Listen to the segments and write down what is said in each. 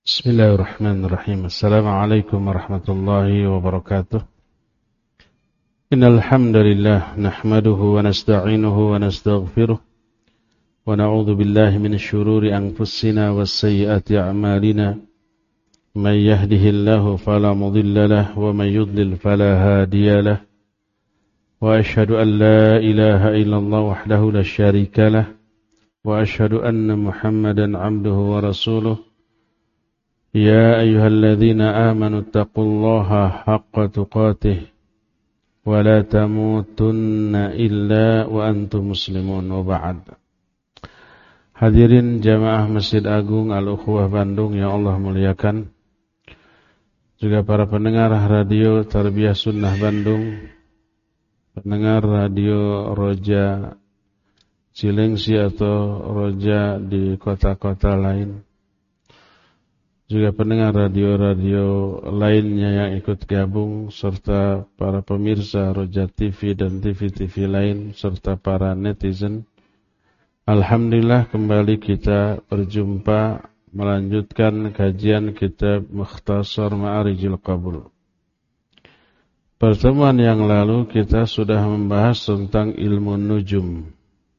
Bismillahirrahmanirrahim. Assalamualaikum warahmatullahi wabarakatuh. Innal hamdalillah nahmaduhu wa nasta'inuhu wa nastaghfiruh wa na'udzu billahi minasy syururi anfusina was sayyiati a'malina. May yahdihillahu fala mudilla lahu wa may yudlil fala hadiya lahu. Wa asyhadu an la ilaha illallah wahdahu la syarika lahu wa asyhadu anna Muhammadan 'abduhu wa rasuluh. Ya ayyuhalladzina amanu taqullaha haqqa tuqatih wa la tamutunna illa wa antum muslimun wa ba'd. Hadirin jamaah Masjid Agung Al-Ukhuwah Bandung yang Allah muliakan, juga para pendengar radio Tarbiyah Sunnah Bandung, pendengar radio Roja Cilengsi atau Roja di kota-kota lain, juga pendengar radio-radio lainnya yang ikut gabung, serta para pemirsa Roja TV dan TV-TV lain, serta para netizen. Alhamdulillah kembali kita berjumpa melanjutkan kajian kitab Mukhtasar Ma'arijil Qabul. Pertemuan yang lalu kita sudah membahas tentang ilmu nujum.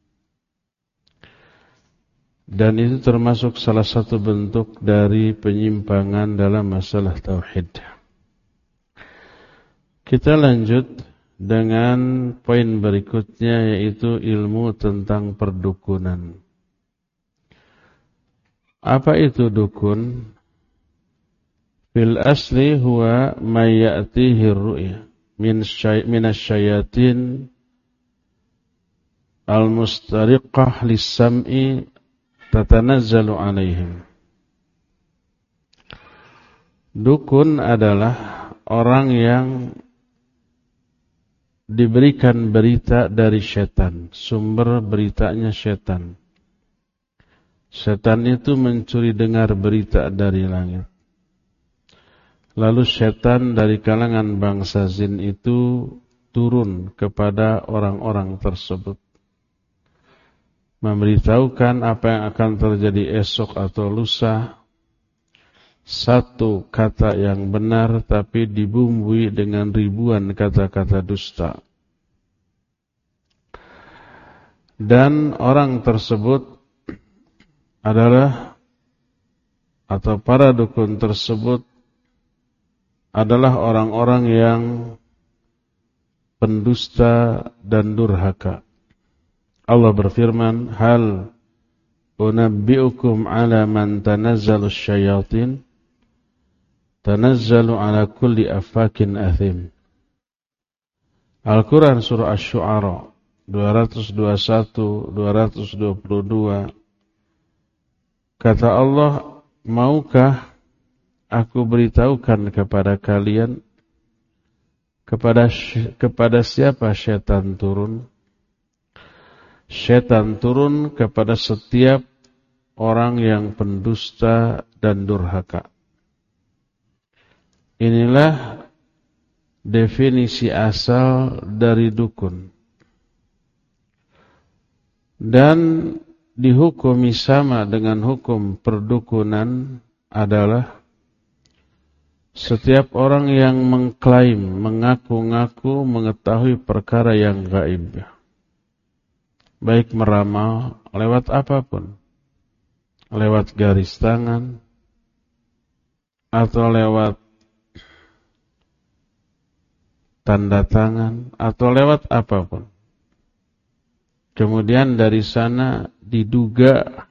Dan itu termasuk salah satu bentuk dari penyimpangan dalam masalah tauhid. Kita lanjut dengan poin berikutnya, yaitu ilmu tentang perdukunan. Apa itu dukun? Fil asli huwa ma ya'tihi ar-ru'ya min asy-syayatin al-mustariqah lis-sam'i tatanazzalu alaihim. Dukun adalah orang yang diberikan berita dari setan, sumber beritanya setan. Setan itu mencuri dengar berita dari langit. Lalu setan dari kalangan bangsa jin itu turun kepada orang-orang tersebut, memberitahukan apa yang akan terjadi esok atau lusa. Satu kata yang benar tapi dibumbui dengan ribuan kata-kata dusta. Dan orang tersebut adalah, atau para dukun tersebut adalah orang-orang yang pendusta dan durhaka. Allah berfirman, hal unabbi'ukum ala man tanazzalu syayatin tanazzalu ala kulli affakin athim. Al-Quran surah Asy-Syu'ara 221, 222. Kata Allah, maukah aku beritahukan kepada kalian kepada siapa syaitan turun? Syaitan turun kepada setiap orang yang pendusta dan durhaka. Inilah definisi asal dari dukun. Dan dihukumi sama dengan hukum perdukunan adalah setiap orang yang mengklaim, mengaku-ngaku mengetahui perkara yang gaib, baik meramal lewat apapun, lewat garis tangan atau lewat tanda tangan atau lewat apapun. Kemudian dari sana diduga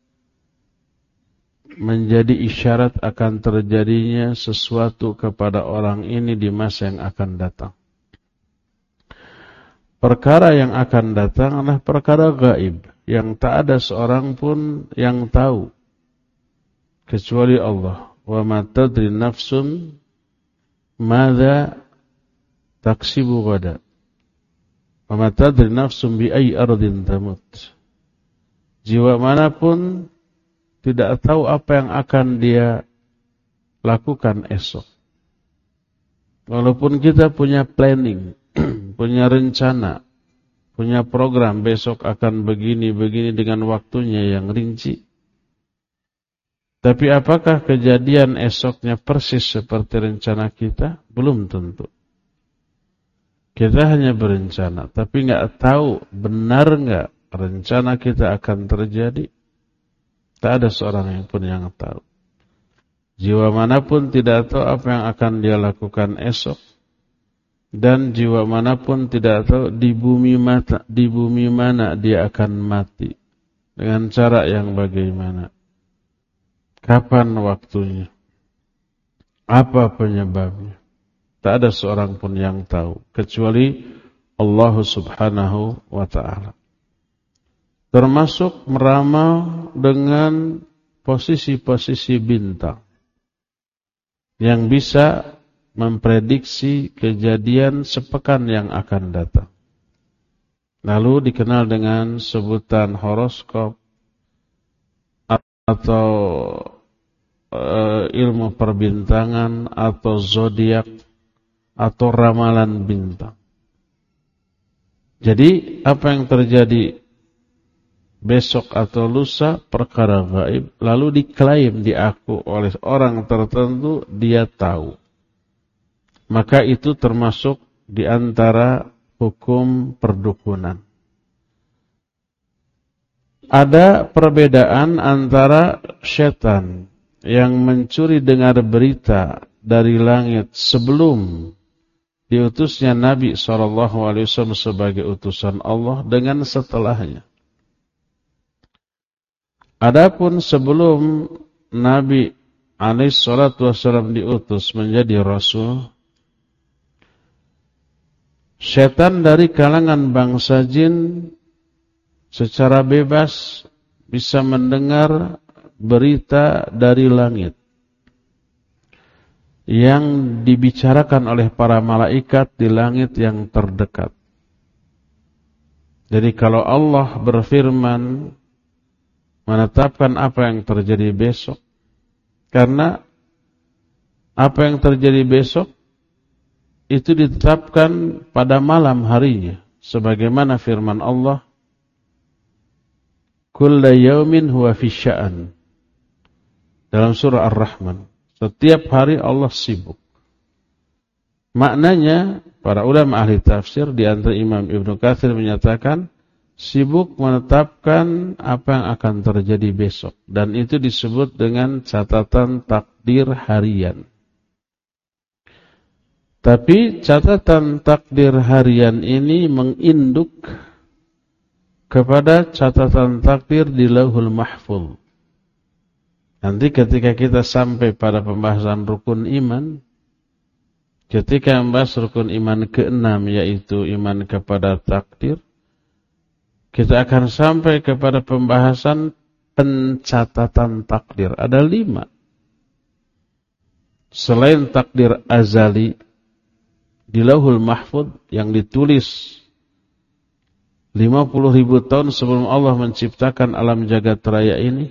menjadi isyarat akan terjadinya sesuatu kepada orang ini di masa yang akan datang. Perkara yang akan datang adalah perkara gaib yang tak ada seorang pun yang tahu kecuali Allah. Wa ma tadri nafsun madza taksibu ghadan. Wa ma tadri nafsun bi ayyi ardin tamut. Jiwa manapun tidak tahu apa yang akan dia lakukan esok. Walaupun kita punya planning, punya rencana, punya program besok akan begini-begini dengan waktunya yang rinci, Tapi apakah kejadian esoknya persis seperti rencana kita? Belum tentu. Kita hanya berencana, tapi nggak tahu benar nggak rencana kita akan terjadi. Tak ada seorang yang pun yang tahu. Jiwa manapun tidak tahu apa yang akan dia lakukan esok. Dan jiwa manapun tidak tahu di bumi mana dia akan mati. Dengan cara yang bagaimana. Kapan waktunya? Apa penyebabnya? Tak ada seorang pun yang tahu. Kecuali Allah subhanahu wa ta'ala. Termasuk meramal dengan posisi-posisi bintang. Yang bisa memprediksi kejadian sepekan yang akan datang. Lalu dikenal dengan sebutan horoskop atau ilmu perbintangan atau zodiak atau ramalan bintang. Jadi apa yang terjadi besok atau lusa perkara gaib, lalu diklaim, diaku oleh orang tertentu dia tahu. Maka itu termasuk di antara hukum perdukunan. Ada perbedaan antara setan yang mencuri dengar berita dari langit sebelum diutusnya Nabi SAW sebagai utusan Allah dengan setelahnya. Adapun sebelum Nabi SAW diutus menjadi Rasul, setan dari kalangan bangsa jin secara bebas bisa mendengar berita dari langit yang dibicarakan oleh para malaikat di langit yang terdekat. Jadi kalau Allah berfirman menetapkan apa yang terjadi besok, karena apa yang terjadi besok itu ditetapkan pada malam harinya, sebagaimana firman Allah, kulla yaumin huwa fi sya'an, dalam surah Ar-Rahman. Setiap hari Allah sibuk. Maknanya, para ulama ahli tafsir di antara Imam Ibnu Katsir menyatakan sibuk menetapkan apa yang akan terjadi besok, dan itu disebut dengan catatan takdir harian. Tapi catatan takdir harian ini menginduk kepada catatan takdir di Lauhul Mahfuz. Nanti ketika kita sampai pada pembahasan rukun iman, ketika membahas rukun iman ke-6 yaitu iman kepada takdir, kita akan sampai kepada pembahasan pencatatan takdir. Ada 5. Selain takdir azali di Lauhul Mahfuz yang ditulis 50.000 tahun sebelum Allah menciptakan alam jagat raya ini.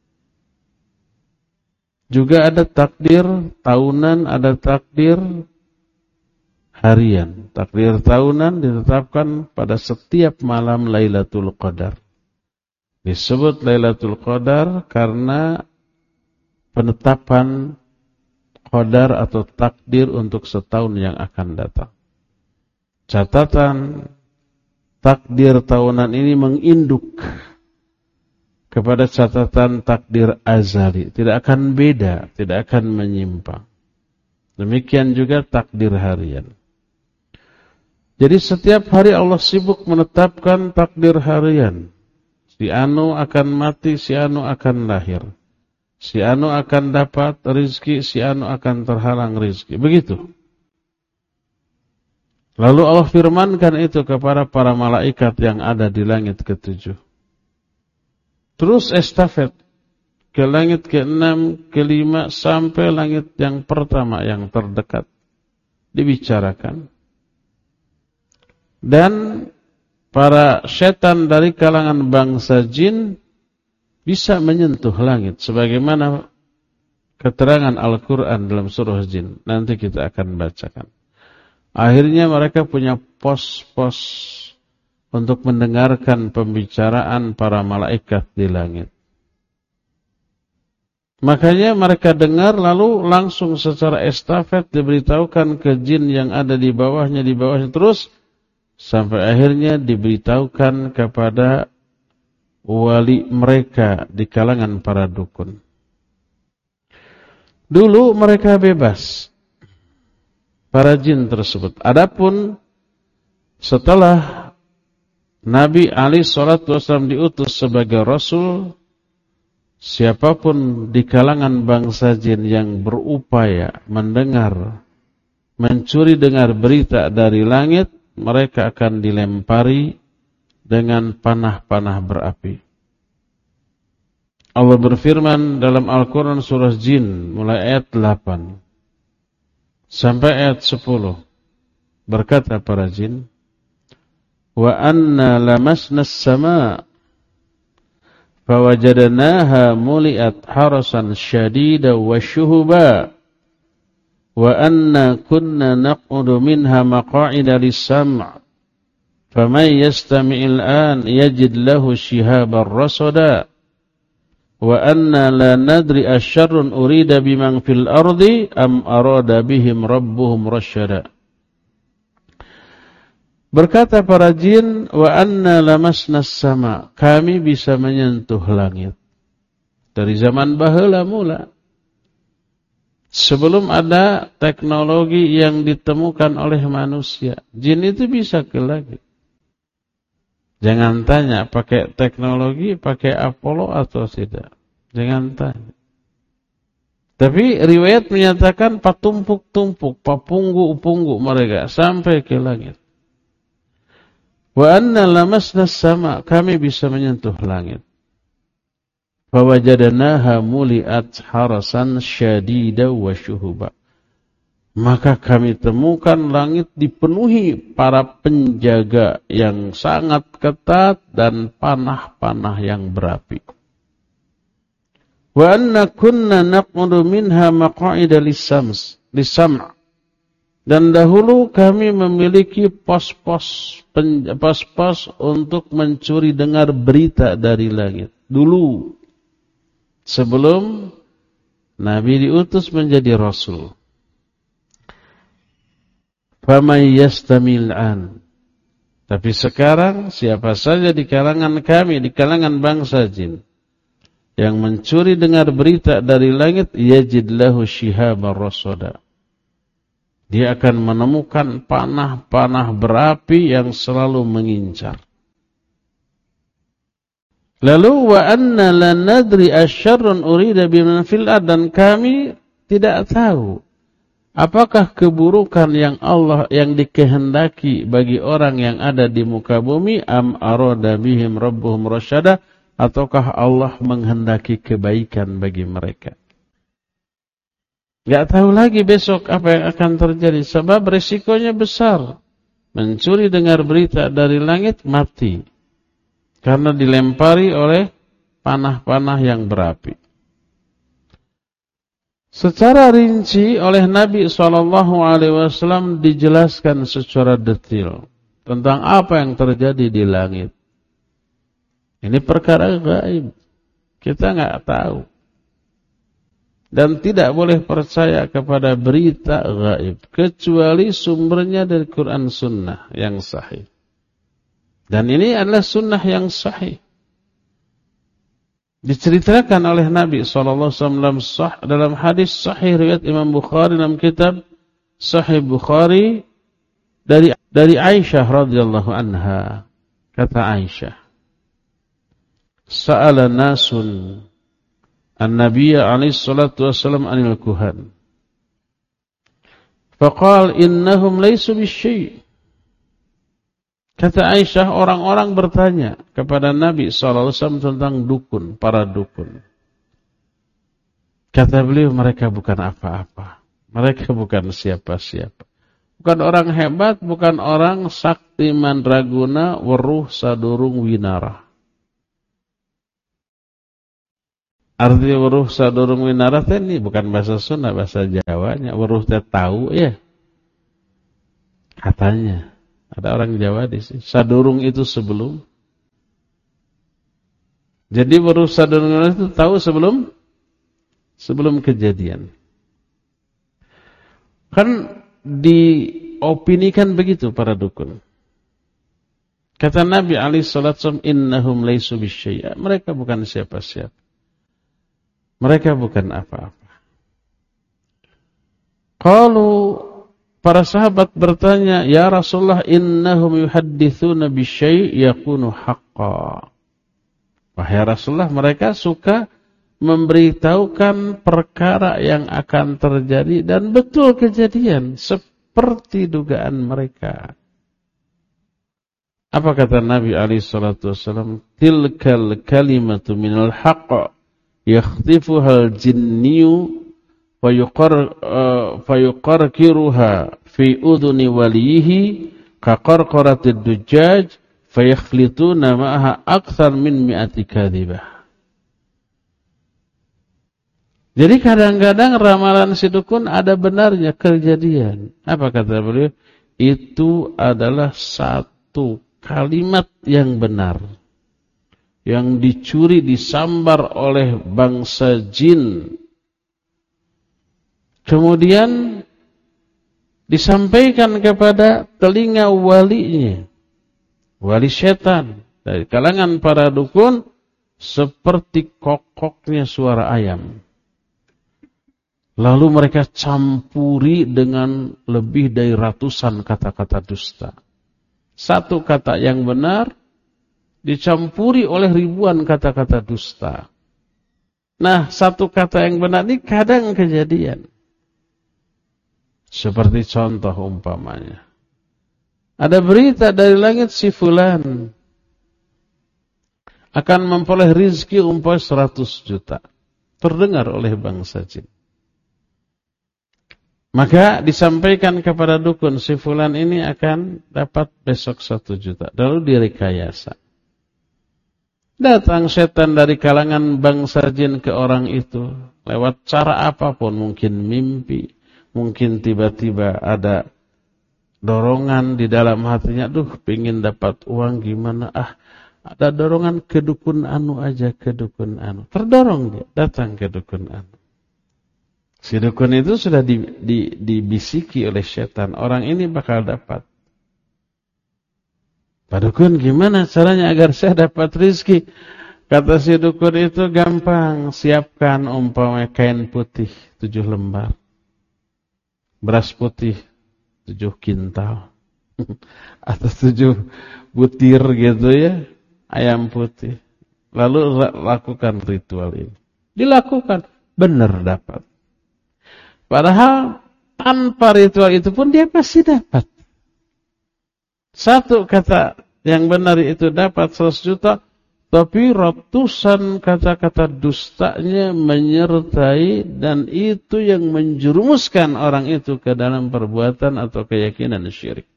Juga ada takdir tahunan, ada takdir harian. Takdir tahunan ditetapkan pada setiap malam Lailatul Qadar. Disebut Lailatul Qadar karena penetapan qadar atau takdir untuk setahun yang akan datang. Catatan takdir tahunan ini menginduk kepada catatan takdir azali. Tidak akan beda, tidak akan menyimpang. Demikian juga takdir harian. Jadi setiap hari Allah sibuk menetapkan takdir harian. Si anu akan mati, si anu akan lahir. Si anu akan dapat rizki, si anu akan terhalang rizki. Begitu. Lalu Allah firmankan itu kepada para malaikat yang ada di langit ke-7. Terus estafet ke langit ke-6, ke-5 sampai langit yang pertama yang terdekat dibicarakan. Dan para setan dari kalangan bangsa jin bisa menyentuh langit sebagaimana keterangan Al-Qur'an dalam surah Jin. Nanti kita akan bacakan. Akhirnya mereka punya pos-pos untuk mendengarkan pembicaraan para malaikat di langit. Makanya mereka dengar lalu langsung secara estafet diberitahukan ke jin yang ada di bawahnya terus sampai akhirnya diberitahukan kepada wali mereka di kalangan para dukun. Dulu mereka bebas, para jin tersebut. Adapun setelah Nabi Ali sallallahu alaihi wasallam diutus sebagai Rasul, siapapun di kalangan bangsa jin yang berupaya mencuri dengar berita dari langit, mereka akan dilempari dengan panah-panah berapi. Allah berfirman dalam Al-Quran surah Jin mulai ayat 8 sampai ayat 10. Berkata para jin, wa anna lamasna as-samaa fawajadnaha muliat harasan syadida wa syuhuba wa anna kunna naq'udu minha maqa'ida lis-sam' faman yastami'il an yajid lahu shihaban rasada wa anna la nadri asyarrun urida biman fil ardi am arada bihim rabbuhum rasyada. Berkata para jin, wa anna lamasna as-sama, kami bisa menyentuh langit. Dari zaman baheula mula. Sebelum ada teknologi yang ditemukan oleh manusia, jin itu bisa ke langit. Jangan tanya pakai teknologi, pakai Apollo atau tidak. Jangan tanya. Tapi riwayat menyatakan patumpuk-tumpuk, papunggu-punggu mereka sampai ke langit. Wa anna lamasna as-sama, kami bisa menyentuh langit. Fawajadnaha muliat harasan syadida wa syuhuba. Maka kami temukan langit dipenuhi para penjaga yang sangat ketat dan panah-panah yang berapi. Wa anna kunna naq'udu minha maq'ida lis-sam'. Dan dahulu kami memiliki pos-pos untuk mencuri dengar berita dari langit. Dulu, sebelum Nabi diutus menjadi Rasul. Faman yastamil an. Tapi sekarang siapa saja di kalangan kami, di kalangan bangsa jin, yang mencuri dengar berita dari langit, yajid lahu shihaban rasada. Dia akan menemukan panah-panah berapi yang selalu mengincar. Lalu wa anna la nadri asyarrun urida biman fil ard, dan kami tidak tahu apakah keburukan yang dikehendaki bagi orang yang ada di muka bumi, am arada bihim rabbuhum rasyada, ataukah Allah menghendaki kebaikan bagi mereka. Gak tahu lagi besok apa yang akan terjadi, sebab resikonya besar. Mencuri dengar berita dari langit, mati. Karena dilempari oleh panah-panah yang berapi. Secara rinci oleh Nabi SAW dijelaskan secara detail tentang apa yang terjadi di langit. Ini perkara gaib. Kita nggak tahu. Dan tidak boleh percaya kepada berita gaib kecuali sumbernya dari Quran Sunnah yang sahih. Dan ini adalah sunnah yang sahih. Diceritakan oleh Nabi SAW dalam hadis sahih riwayat Imam Bukhari dalam kitab Sahih Bukhari dari Aisyah radhiyallahu anha. Kata Aisyah, sa'ala nasun an-Nabiy alaihi salatu wasallam anil kuhan. Faqal innahum laysu bisyai'. Kata Aisyah, orang-orang bertanya kepada Nabi SAW tentang dukun, para dukun. Kata beliau, mereka bukan apa-apa. Mereka bukan siapa-siapa. Bukan orang hebat, bukan orang sakti mandraguna, weruh sadurung winara. Arti weruh sadurung winara ini bukan bahasa Sunda, bahasa Jawanya. Weruh teh tahu ya. Katanya. Ada orang Jawa di sini. Sadurung itu sebelum. Jadi weruh sadurung winara itu tahu sebelum sebelum kejadian. Kan diopinikan begitu para dukun. Kata Nabi SAW, innahum laysu bisyai'a. Mereka bukan siapa-siapa. Mereka bukan apa-apa. Kalau para sahabat bertanya, ya Rasulullah, innahum yuhaddithuna bisyai' yakunu haqqa. Wahai Rasulullah, mereka suka memberitahukan perkara yang akan terjadi dan betul kejadian seperti dugaan mereka. Apa kata Nabi SAW? Tilkal kalimatu minal haqq yakhtifuhal jinniyu fayuqarkiruha fi udhuni waliyihi kaqarqaratid dujjaj fayakhlituna ma'aha akthar min mi'ati kadhibah. Jadi kadang-kadang ramalan si dukun ada benarnya kejadian. Apa kata beliau? Itu adalah satu kalimat yang benar, yang dicuri, disambar oleh bangsa jin, kemudian disampaikan kepada telinga walinya, wali setan dari kalangan para dukun, seperti kokoknya suara ayam. Lalu mereka campuri dengan lebih dari ratusan kata-kata dusta. Satu kata yang benar dicampuri oleh ribuan kata-kata dusta. Nah, satu kata yang benar ini kadang kejadian. Seperti contoh umpamanya. Ada berita dari langit si fulan akan memperoleh rizki umpamanya 100 juta. Terdengar oleh bangsa jin. Maka disampaikan kepada dukun, si fulan ini akan dapat besok 1 juta. Lalu direkayasa. Datang setan dari kalangan bangsa jin ke orang itu. Lewat cara apapun, mungkin mimpi. Mungkin tiba-tiba ada dorongan di dalam hatinya. Duh, pengen dapat uang gimana? Ada dorongan ke dukun anu aja, ke dukun anu. Terdorong dia, datang ke dukun anu. Si dukun itu sudah dibisiki oleh setan. Orang ini bakal dapat. Pak dukun, gimana caranya agar saya dapat rezeki? Kata si dukun itu, gampang. Siapkan umpamanya kain putih 7 lembar. Beras putih 7 kintal. Atau 7 butir gitu ya. Ayam putih. Lalu lakukan ritual ini. Dilakukan. Benar dapat. Padahal tanpa ritual itu pun dia pasti dapat. Satu kata yang benar itu dapat 100 juta, tapi ratusan kata-kata dustanya menyertai, dan itu yang menjerumuskan orang itu ke dalam perbuatan atau keyakinan syirik.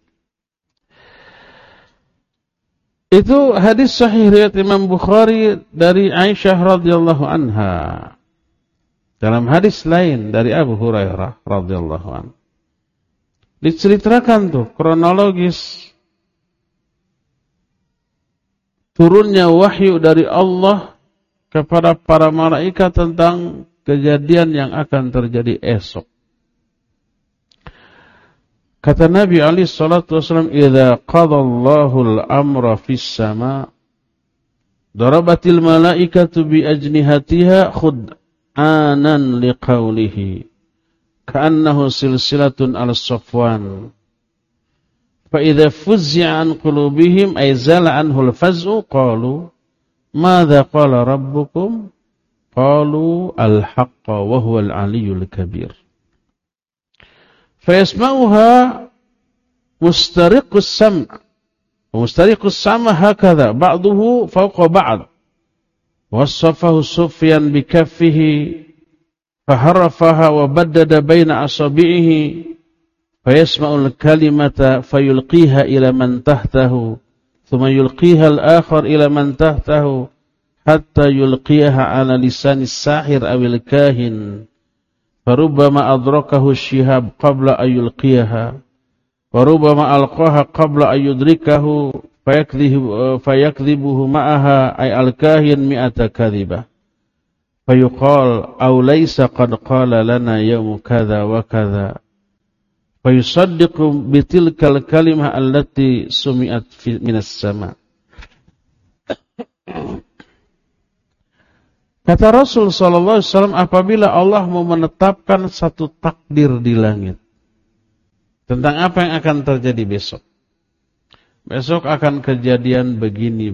Itu hadis sahih riwayat Imam Bukhari dari Aisyah radhiyallahu anha. Dalam hadis lain dari Abu Hurairah radhiyallahu anhu diceritakan tuh kronologis turunnya wahyu dari Allah kepada para malaikat tentang kejadian yang akan terjadi esok. Kata Nabi alaihi salatu wasallam, "Idza qadallahu al-amra fis sama' darabatil malaikatu bi ajnihatiha khud'anan liqaulihi ka'annahu silsilatun al-safwan." فإذا فزع عن قلوبهم أي زال عنه الفزع قالوا ماذا قال ربكم قالوا الحق وهو العلي الكبير فيسمعها مسترق السمع ومسترق السمع هكذا بعضه فوق بعض وصفه سفيان بكفه فحرفها وبدد بين أصابعه فيسمع الكلمة فيلقيها إلى من تحته ثم يلقيها الآخر إلى من تحته حتى يلقيها على لسان الساحر أو الكاهن فربما أدركه الشهاب قبل أن يلقيها وربما ألقاها قبل أن يدركه فيكذبه معها أي الكاهن 100 كذبة fayuqal aw laysa qad qala lana yawm kadza wa kadza fayusaddiqu bitilkal kalimah allati sumi'at minas sama. Kata Rasul sallallahu alaihi wasallam, apabila Allah mau menetapkan satu takdir di langit tentang apa yang akan terjadi besok. Besok akan kejadian begini.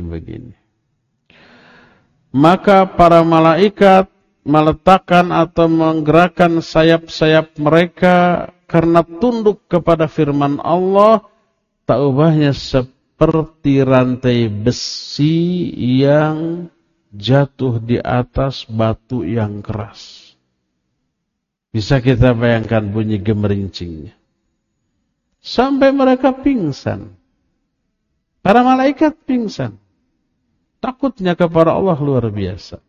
Maka para malaikat meletakkan atau menggerakkan sayap-sayap mereka karena tunduk kepada firman Allah, tak ubahnya seperti rantai besi yang jatuh di atas batu yang keras. Bisa kita bayangkan bunyi gemerincingnya. Sampai mereka pingsan. Para malaikat pingsan. Takutnya kepada Allah luar biasa.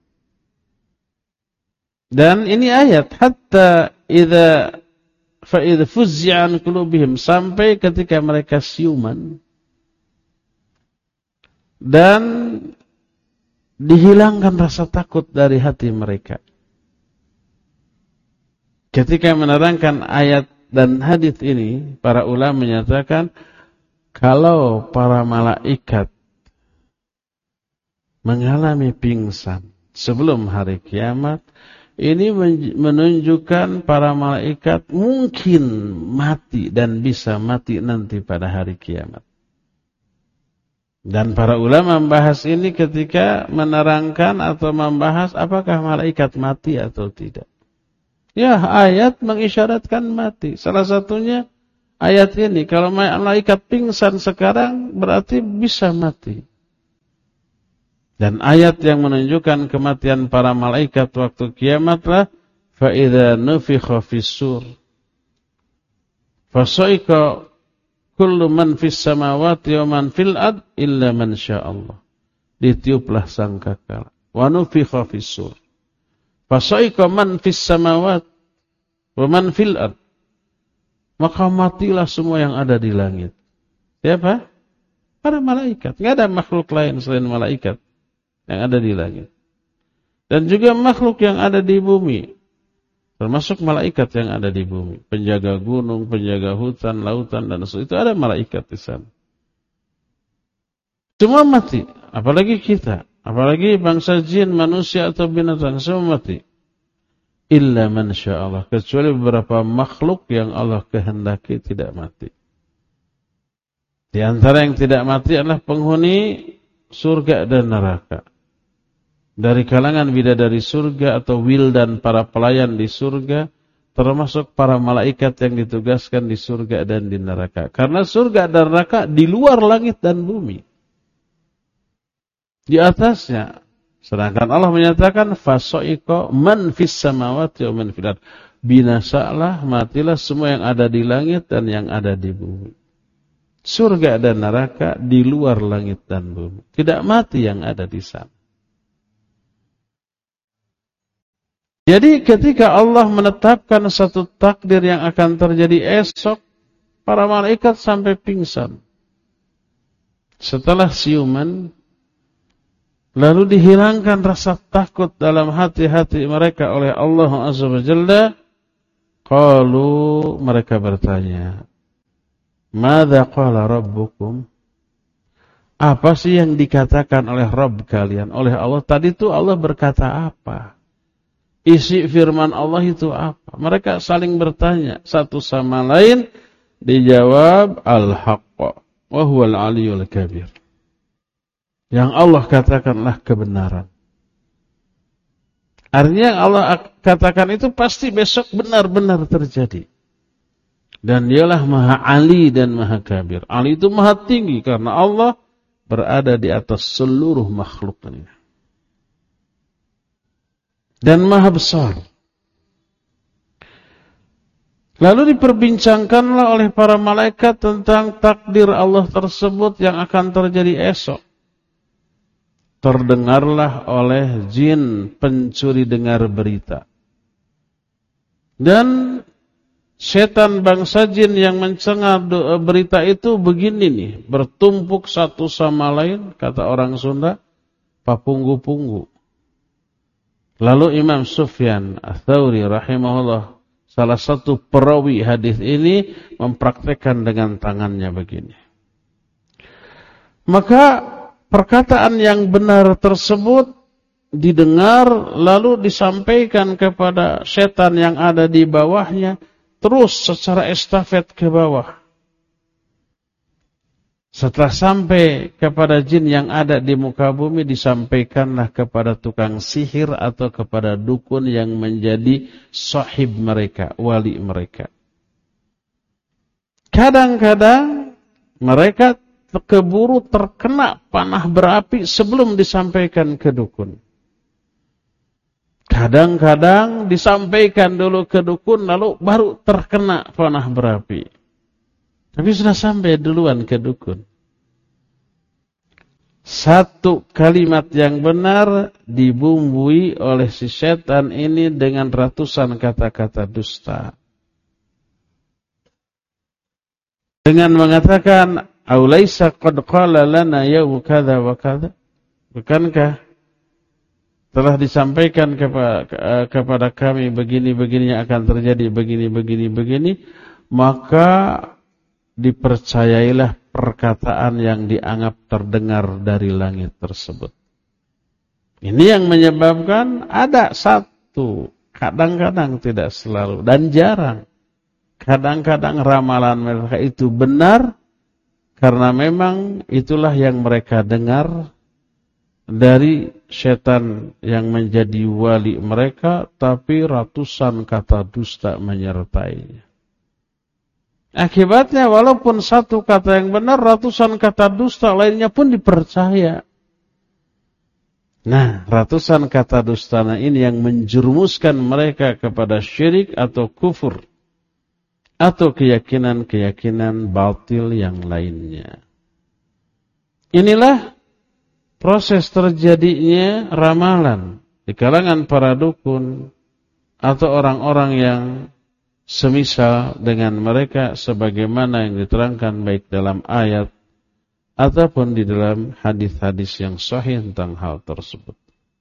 Dan ini ayat hatta idza fuzzi'a an qulubihim, sampai ketika mereka siuman dan dihilangkan rasa takut dari hati mereka. Ketika menerangkan ayat dan hadis ini, para ulama menyatakan kalau para malaikat mengalami pingsan sebelum hari kiamat, ini menunjukkan para malaikat mungkin mati dan bisa mati nanti pada hari kiamat. Dan para ulama membahas ini ketika menerangkan atau membahas apakah malaikat mati atau tidak. Ya, ayat mengisyaratkan mati. Salah satunya ayat ini, kalau malaikat pingsan sekarang berarti bisa mati. Dan ayat yang menunjukkan kematian para malaikat waktu kiamatlah fa idza nufikha fis-sur fasaika kullu man fis samawati wa man fil ard illa man sya'allah. Ditiuplah sangkakala wa nufikha fis-sur fasaika man fis samawati wa man fil ard, maka matilah semua yang ada di langit. Siapa? Para malaikat. Enggak ada makhluk lain selain malaikat yang ada di langit. Dan juga makhluk yang ada di bumi, termasuk malaikat yang ada di bumi, penjaga gunung, penjaga hutan, lautan, dan seterusnya, itu ada malaikat di sana. Semua mati, apalagi kita, apalagi bangsa jin, manusia atau binatang, semua mati. Illa man sya'allah, kecuali beberapa makhluk yang Allah kehendaki tidak mati. Di antara yang tidak mati adalah penghuni surga dan neraka. Dari kalangan bidadari surga atau wildan, para pelayan di surga, termasuk para malaikat yang ditugaskan di surga dan di neraka. Karena surga dan neraka di luar langit dan bumi, di atasnya. Sedangkan Allah menyatakan fasoiko man fis samawati wa man fil ard, binasalah, matilah semua yang ada di langit dan yang ada di bumi. Surga dan neraka di luar langit dan bumi, tidak mati yang ada di sana. Jadi ketika Allah menetapkan satu takdir yang akan terjadi esok, para malaikat sampai pingsan. Setelah siuman, lalu dihilangkan rasa takut dalam hati-hati mereka oleh Allah Azza wa Jalla. Qalu, mereka bertanya, Madza qala rabbukum? Apa sih yang dikatakan oleh Rabb kalian, oleh Allah? Tadi itu Allah berkata apa? Isi firman Allah itu apa? Mereka saling bertanya satu sama lain. Dijawab al-haqq wa huwal aliyyul kabir. Yang Allah katakanlah kebenaran. Artinya yang Allah katakan itu pasti besok benar-benar terjadi. Dan dialah Maha Ali dan Maha Kabir. Ali itu Maha tinggi karena Allah berada di atas seluruh makhluknya. Dan Maha besar. Lalu diperbincangkanlah oleh para malaikat tentang takdir Allah tersebut yang akan terjadi esok. Terdengarlah oleh jin pencuri dengar berita. Dan setan bangsa jin yang mencengar berita itu begini nih, bertumpuk satu sama lain, kata orang Sunda, papunggu-punggu. Lalu Imam Sufyan Ats-Tsauri rahimahullah, salah satu perawi hadis ini, mempraktekkan dengan tangannya begini. Maka perkataan yang benar tersebut didengar lalu disampaikan kepada setan yang ada di bawahnya, terus secara estafet ke bawah. Setelah sampai kepada jin yang ada di muka bumi, disampaikanlah kepada tukang sihir atau kepada dukun yang menjadi sahib mereka, wali mereka. Kadang-kadang mereka keburu terkena panah berapi sebelum disampaikan ke dukun. Kadang-kadang disampaikan dulu ke dukun, lalu baru terkena panah berapi. Tapi sudah sampai duluan ke dukun. Satu kalimat yang benar dibumbui oleh si setan ini dengan ratusan kata-kata dusta. Dengan mengatakan, "Aulaisa qad qala lana yaum kadza wa kadza?" Bukankah telah disampaikan kepada kami begini-begini yang akan terjadi, begini-begini, maka dipercayailah perkataan yang dianggap terdengar dari langit tersebut. Ini yang menyebabkan ada satu, kadang-kadang tidak selalu, dan jarang. Kadang-kadang ramalan mereka itu benar, karena memang itulah yang mereka dengar dari setan yang menjadi wali mereka, tapi ratusan kata dusta menyertainya. Akibatnya walaupun satu kata yang benar, ratusan kata dusta lainnya pun dipercaya. Nah, ratusan kata dusta ini yang menjerumuskan mereka kepada syirik atau kufur, atau keyakinan-keyakinan batil yang lainnya. Inilah proses terjadinya ramalan di kalangan para dukun atau orang-orang yang semisal dengan mereka, sebagaimana yang diterangkan baik dalam ayat ataupun di dalam hadis-hadis yang sahih tentang hal tersebut.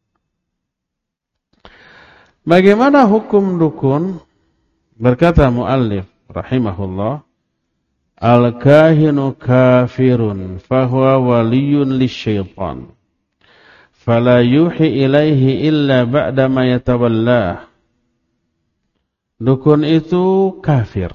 Bagaimana hukum dukun? Berkata muallif rahimahullah, "Al-kahinu kafirun fahuwa waliyun lisyaitan, fala yuhi ilaihi illa ba'da ma yatawallah." Dukun itu kafir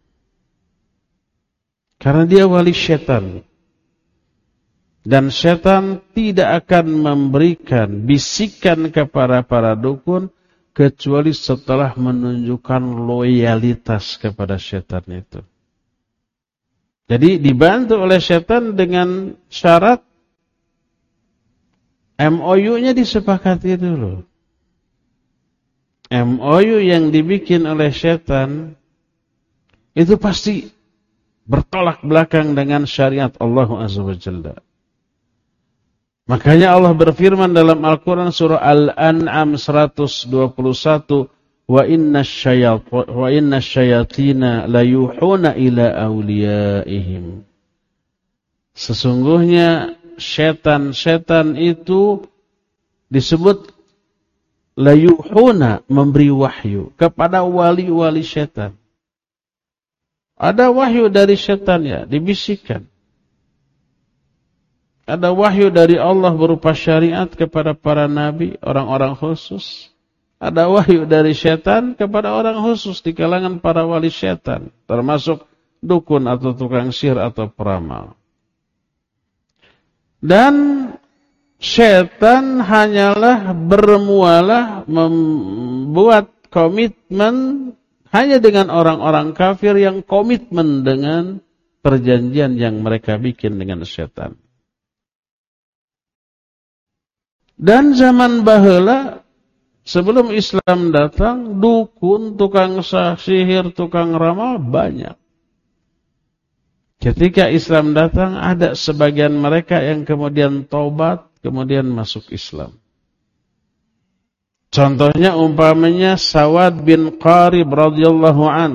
karena dia wali setan, dan setan tidak akan memberikan bisikan kepada para dukun kecuali setelah menunjukkan loyalitas kepada setan itu. Jadi dibantu oleh setan dengan syarat MOU-nya disepakati dulu. MOU yang dibikin oleh setan itu pasti bertolak belakang dengan syariat Allah Azza wa Jalla. Makanya Allah berfirman dalam Al-Quran surah Al-An'am 121, "Wa inna syayatina layuhuna ila awliyaihim." Sesungguhnya setan-setan itu disebut layuhuna, memberi wahyu kepada wali-wali setan. Ada wahyu dari setan, ya, dibisikkan. Ada wahyu dari Allah berupa syariat kepada para nabi, orang-orang khusus. Ada wahyu dari setan kepada orang khusus di kalangan para wali setan, termasuk dukun atau tukang sihir atau peramal. Dan setan hanyalah bermualah membuat komitmen hanya dengan orang-orang kafir yang komitmen dengan perjanjian yang mereka bikin dengan setan. Dan zaman baheula, sebelum Islam datang, dukun, tukang sihir, tukang ramal banyak. Ketika Islam datang, ada sebagian mereka yang kemudian taubat, kemudian masuk Islam. Contohnya umpamanya Sawad bin Qarib radhiyallahu an.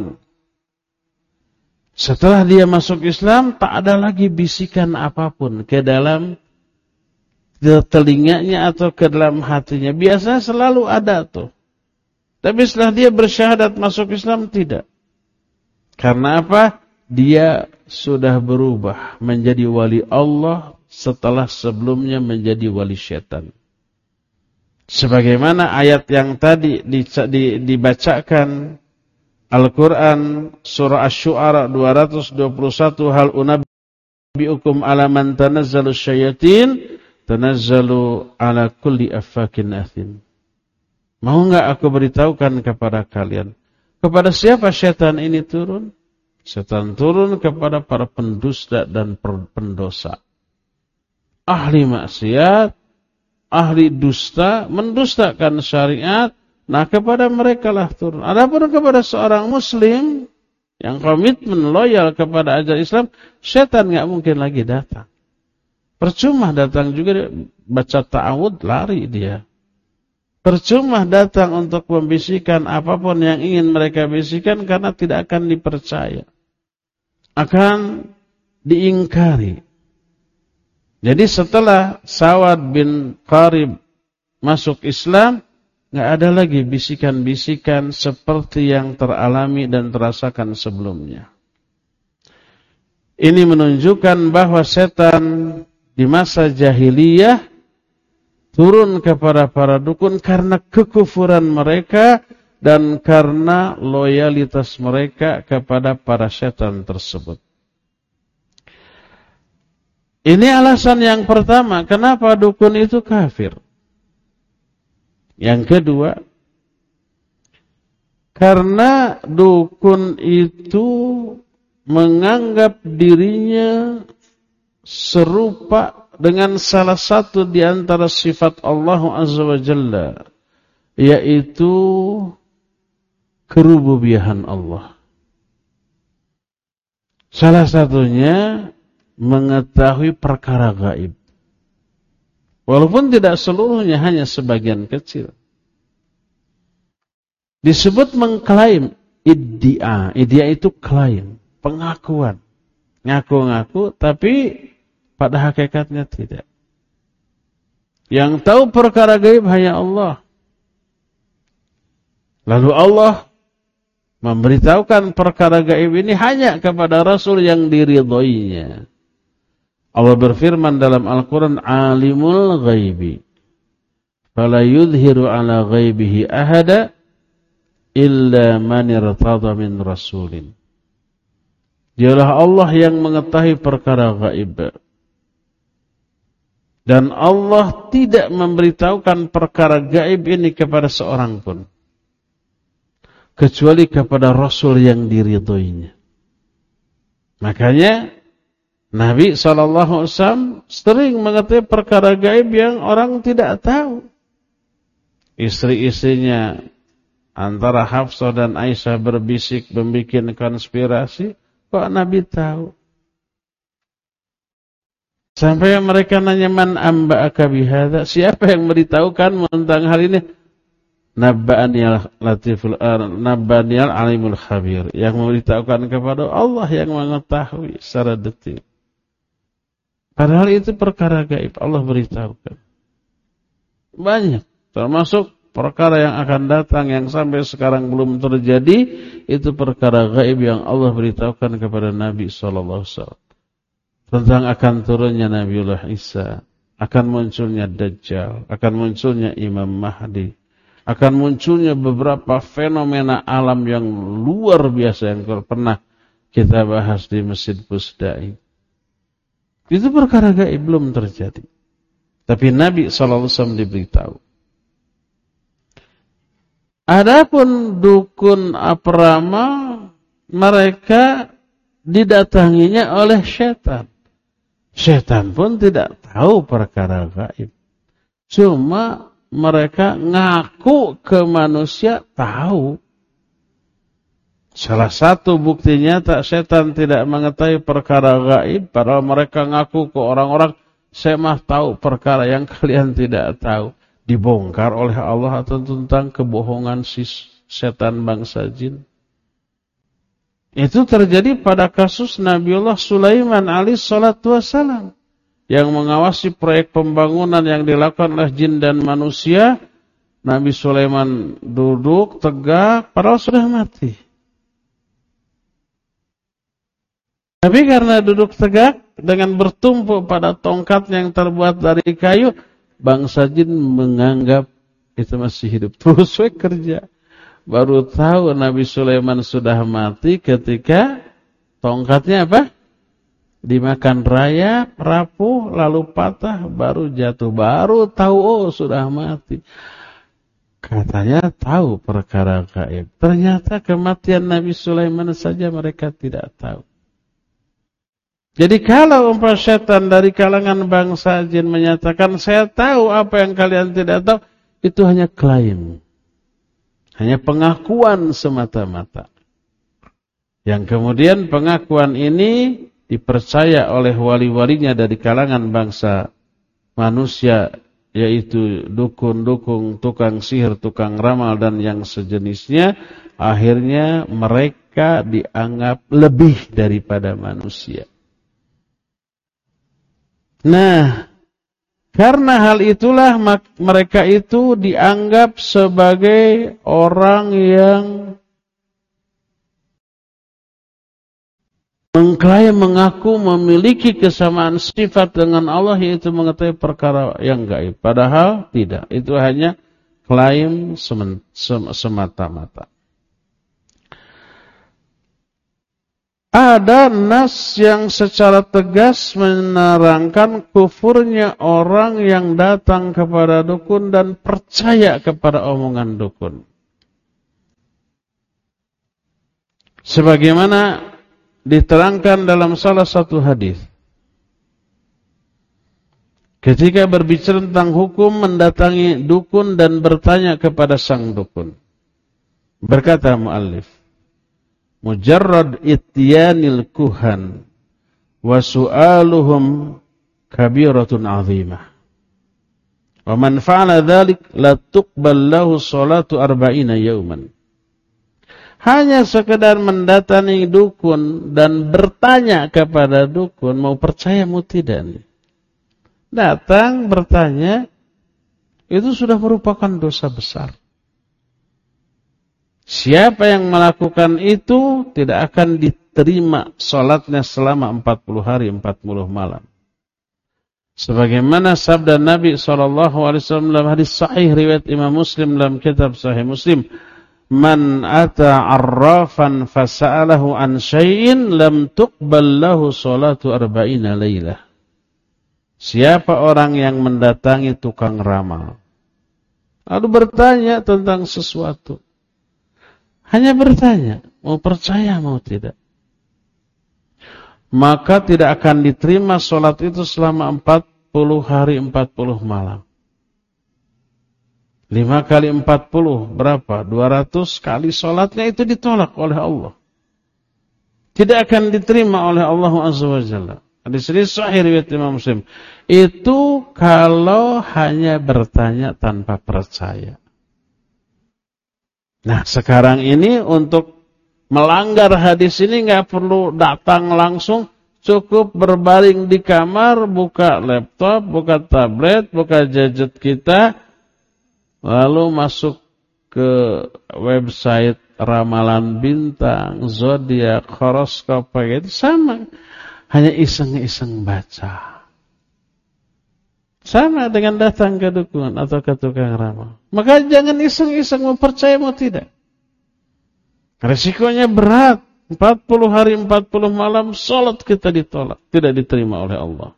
Setelah dia masuk Islam, tak ada lagi bisikan apapun ke dalam ke telinganya atau ke dalam hatinya. Biasanya selalu ada tuh. Tapi setelah dia bersyahadat masuk Islam, tidak. Karena apa? Dia sudah berubah menjadi wali Allah setelah sebelumnya menjadi wali syaitan. Sebagaimana ayat yang tadi dibacakan Al-Quran surah Asy-Syu'ara 221, hal unabbi'ukum ala man tanazzalu syayatin tanazzalu ala kulli affakin athim. Mau enggak aku beritahukan kepada kalian kepada siapa syaitan ini turun? Syaitan turun kepada para pendusta dan pendosa, ahli maksiat, ahli dusta, mendustakan syariat. Nah, kepada mereka lah turun. Adapun kepada seorang muslim yang komitmen loyal kepada ajaran Islam, syaitan enggak mungkin lagi datang. Percuma datang juga, baca ta'awud lari dia. Percuma datang untuk membisikkan apapun yang ingin mereka bisikan karena tidak akan dipercaya. Akan diingkari. Jadi setelah Sawad bin Qarib masuk Islam, nggak ada lagi bisikan-bisikan seperti yang teralami dan terasakan sebelumnya. Ini menunjukkan bahwa setan di masa jahiliyah turun kepada para dukun karena kekufuran mereka dan karena loyalitas mereka kepada para setan tersebut. Ini alasan yang pertama, kenapa dukun itu kafir. Yang kedua, karena dukun itu menganggap dirinya serupa dengan salah satu di antara sifat Allah Azza wa Jalla, yaitu kerububiyahan Allah. Salah satunya mengetahui perkara gaib. Walaupun tidak seluruhnya, hanya sebagian kecil. Disebut mengklaim, iddia. Iddia itu klaim, pengakuan. Ngaku-ngaku, tapi pada hakikatnya tidak. Yang tahu perkara gaib hanya Allah. Lalu Allah memberitahukan perkara gaib ini hanya kepada Rasul yang diridhoinya. Allah berfirman dalam Al-Quran, alimul ghaibi fala yudhiru ala ghaibihi ahada illa man irtada min rasulin. Dialah Allah yang mengetahui perkara gaib. Dan Allah tidak memberitahukan perkara gaib ini kepada seorang pun, kecuali kepada Rasul yang diridhoinya. Makanya Nabi SAW sering mengetahui perkara gaib yang orang tidak tahu. Istri-istrinya antara Hafsah dan Aisyah berbisik, membuat konspirasi, kok Nabi tahu? Sampai mereka nanya, man amba'aka bihadza? Siapa yang memberitahukan tentang hal ini? Nabba'aniyal alimul khabir. Yang memberitahukan kepada Allah yang mengetahui secara detil. Padahal itu perkara gaib, Allah beritahukan. Banyak, termasuk perkara yang akan datang yang sampai sekarang belum terjadi, itu perkara gaib yang Allah beritahukan kepada Nabi SAW. Tentang akan turunnya Nabiullah Isa, akan munculnya Dajjal, akan munculnya Imam Mahdi, akan munculnya beberapa fenomena alam yang luar biasa yang pernah kita bahas di Masjid Pusdai. Itu perkara gaib belum terjadi. Tapi Nabi SAW diberitahu. Adapun dukun aprama, mereka didatanginya oleh syaitan. Syaitan pun tidak tahu perkara gaib. Cuma mereka ngaku ke manusia tahu. Salah satu bukti nyata syaitan tidak mengetahui perkara gaib, padahal mereka ngaku ke orang-orang, saya mah tahu perkara yang kalian tidak tahu. Dibongkar oleh Allah atau tentang kebohongan si setan bangsa jin. Itu terjadi pada kasus Nabiullah Sulaiman alaihi salatu wassalam. yang mengawasi proyek pembangunan yang dilakukan oleh jin dan manusia. Nabi Sulaiman duduk tegak padahal sudah mati. Tapi karena duduk tegak dengan bertumpu pada tongkat yang terbuat dari kayu, bangsa jin menganggap itu masih hidup. Terus kerja. Baru tahu Nabi Sulaiman sudah mati ketika tongkatnya apa? Dimakan rayap, rapuh, lalu patah, baru jatuh. Baru tahu, oh sudah mati. Katanya tahu perkara gaib. Ternyata kematian Nabi Sulaiman saja mereka tidak tahu. Jadi kalau umpama setan dari kalangan bangsa jin menyatakan, saya tahu apa yang kalian tidak tahu, itu hanya klaim. Hanya pengakuan semata-mata. Yang kemudian pengakuan ini dipercaya oleh wali-walinya dari kalangan bangsa manusia, yaitu dukun-dukun, tukang sihir, tukang ramal, dan yang sejenisnya. Akhirnya mereka dianggap lebih daripada manusia. Nah, karena hal itulah mereka itu dianggap sebagai orang yang mengklaim, mengaku memiliki kesamaan sifat dengan Allah, yaitu mengetahui perkara yang gaib. Padahal tidak, itu hanya klaim semata-mata. Ada nas yang secara tegas menerangkan kufurnya orang yang datang kepada dukun dan percaya kepada omongan dukun. Sebagaimana diterangkan dalam salah satu hadis. Ketika berbicara tentang hukum mendatangi dukun dan bertanya kepada sang dukun. Berkata muallif, mujarrad ityanil kuhan wa su'aluhum kabiratun 'azimah. Wa man fa'ala dzalik la tuqbal lahu shalatu 40 yawman. Hanya sekedar mendatangi dukun dan bertanya kepada dukun, mau percaya mau tidak nih. Datang bertanya, itu sudah merupakan dosa besar. Siapa yang melakukan itu tidak akan diterima salatnya selama 40 hari 40 malam. Sebagaimana sabda Nabi SAW dalam hadis sahih riwayat Imam Muslim dalam kitab Sahih Muslim, man ata arrafan fasa'alahu an syai'in lam tuqbal lahu salatu 40 lailah. Siapa orang yang mendatangi tukang ramal lalu bertanya tentang sesuatu, hanya bertanya, mau percaya mau tidak, maka tidak akan diterima salat itu selama 40 hari 40 malam. 5 kali 40 berapa? 200 kali salatnya itu ditolak oleh Allah. Tidak akan diterima oleh Allah Azza wa Jalla. Di sini sahih riwayat Imam Muslim. Itu kalau hanya bertanya tanpa percaya. Nah, sekarang ini untuk melanggar hadis ini nggak perlu datang langsung, cukup berbaring di kamar, buka laptop, buka tablet, buka gadget kita, lalu masuk ke website ramalan bintang, zodiak, horoskop, itu sama. Hanya iseng-iseng baca. Sama dengan datang ke dukun atau ke tukang ramal. Maka jangan iseng-iseng mau percaya mau tidak. Resikonya berat. 40 hari 40 malam salat kita ditolak, tidak diterima oleh Allah.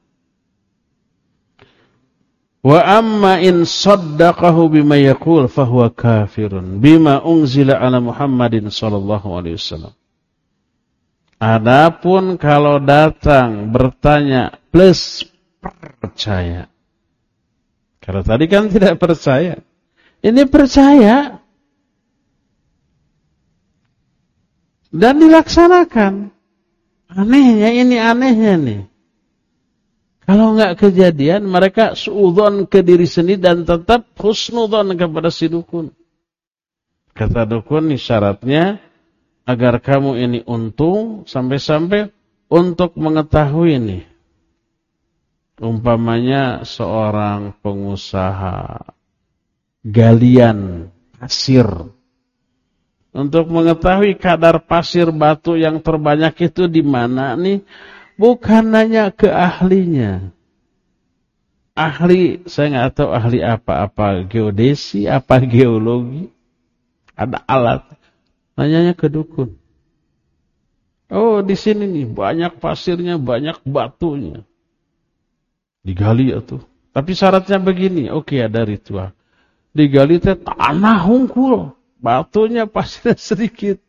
Wa amma in saddaqahu bima yaqul fahuwa kafirun bima unzila ala Muhammadin sallallahu alaihi wasallam. Adapun kalau datang bertanya plus percaya. Kalau tadi kan tidak percaya. Ini percaya. Dan dilaksanakan. Anehnya ini anehnya nih. Kalau enggak kejadian mereka suudzon ke diri sendiri dan tetap husnudzon kepada si dukun. Kata dukun ini syaratnya agar kamu ini untung sampai-sampai untuk mengetahui nih Umpamanya seorang pengusaha galian pasir. Untuk mengetahui kadar pasir batu yang terbanyak itu di mana nih, bukan nanya ke ahlinya. Ahli, saya nggak tahu ahli apa geodesi, apa geologi. Ada alat. Nanyanya ke dukun. Oh, di sini nih banyak pasirnya, banyak batunya. Digali itu. Tapi syaratnya begini, oke ada ritual. Digali teh tanah hungkul, batunya pasirnya sedikit.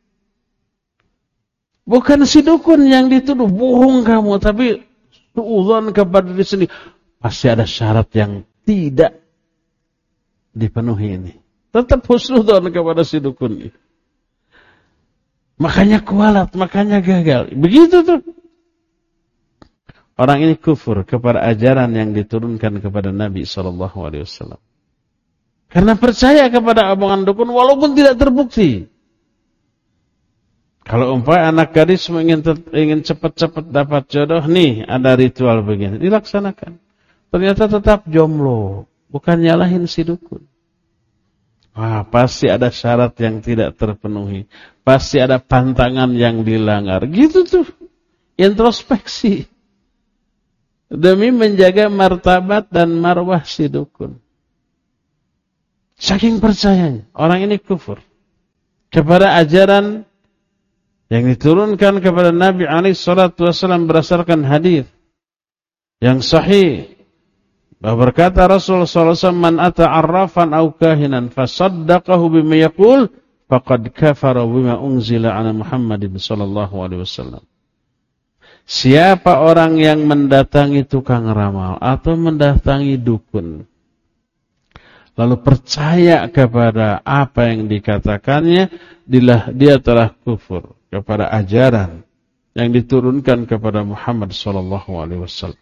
Bukan si dukun yang dituduh, bohong kamu, tapi suudzon kepada diri sendiri. Pasti ada syarat yang tidak dipenuhi ini. Tetap husnudzon kepada si dukun ini. Makanya kualat, makanya gagal. Begitu tuh. Orang ini kufur kepada ajaran yang diturunkan kepada Nabi SAW. Karena percaya kepada omongan dukun walaupun tidak terbukti. Kalau umpamanya anak gadis ingin cepat-cepat dapat jodoh, nih ada ritual begini, dilaksanakan. Ternyata tetap jomblo, bukan nyalahin si dukun. Wah, pasti ada syarat yang tidak terpenuhi. Pasti ada pantangan yang dilanggar. Gitu tuh. Introspeksi. Demi menjaga martabat dan marwah si dukun. Saking percayanya. Orang ini kufur kepada ajaran yang diturunkan kepada Nabi SAW berdasarkan hadis yang sahih. Bahwa berkata Rasulullah SAW, man ata arrafan aw kahinan fasaddaqahu bima yaqul faqad kafara bima unzila ala Muhammadin sallallahu alaihi wasallam. Siapa orang yang mendatangi tukang ramal atau mendatangi dukun lalu percaya kepada apa yang dikatakannya, dia telah kufur kepada ajaran yang diturunkan kepada Muhammad sallallahu alaihi wasallam.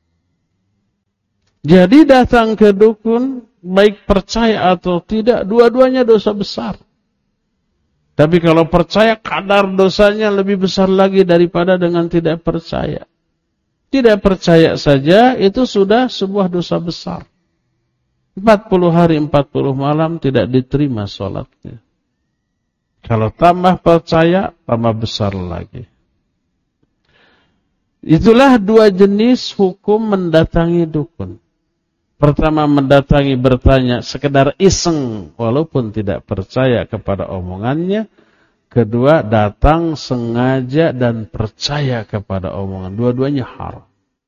Jadi datang ke dukun, baik percaya atau tidak, dua-duanya dosa besar. Tapi kalau percaya, kadar dosanya lebih besar lagi daripada dengan tidak percaya. Tidak percaya saja, itu sudah sebuah dosa besar. 40 hari, 40 malam tidak diterima sholatnya. Kalau tambah percaya, tambah besar lagi. Itulah dua jenis hukum mendatangi dukun. Pertama mendatangi bertanya sekedar iseng walaupun tidak percaya kepada omongannya. Kedua datang sengaja dan percaya kepada omongan. Dua-duanya haram.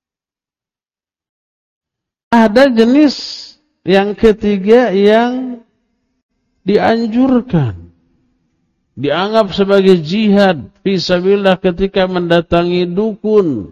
Ada jenis yang ketiga yang dianjurkan. Dianggap sebagai jihad fisabilillah ketika mendatangi dukun.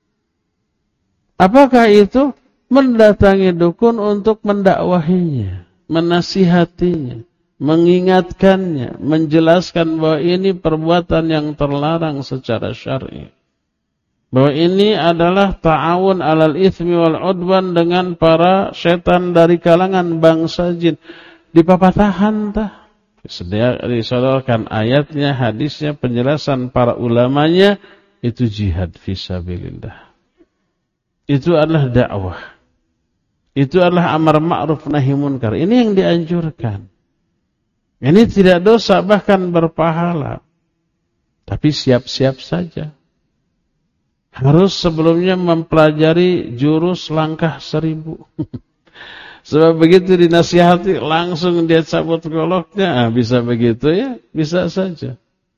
Apakah itu? Mendatangi dukun untuk mendakwahinya, menasihatinya, mengingatkannya, menjelaskan bahwa ini perbuatan yang terlarang secara syar'i. Bahwa ini adalah ta'awun alal itsmi wal udwan dengan para setan dari kalangan bangsa jin. Di papatahan tah. Disodorkan ayatnya, hadisnya, penjelasan para ulamanya, itu jihad fisabilillah. Itu adalah dakwah. Itu adalah amar ma'ruf nahi munkar. Ini yang dianjurkan. Ini tidak dosa, bahkan berpahala. Tapi siap-siap saja. Harus sebelumnya mempelajari jurus langkah 1000. Sebab begitu dinasihati, langsung dia cabut goloknya. Bisa begitu ya? Bisa saja.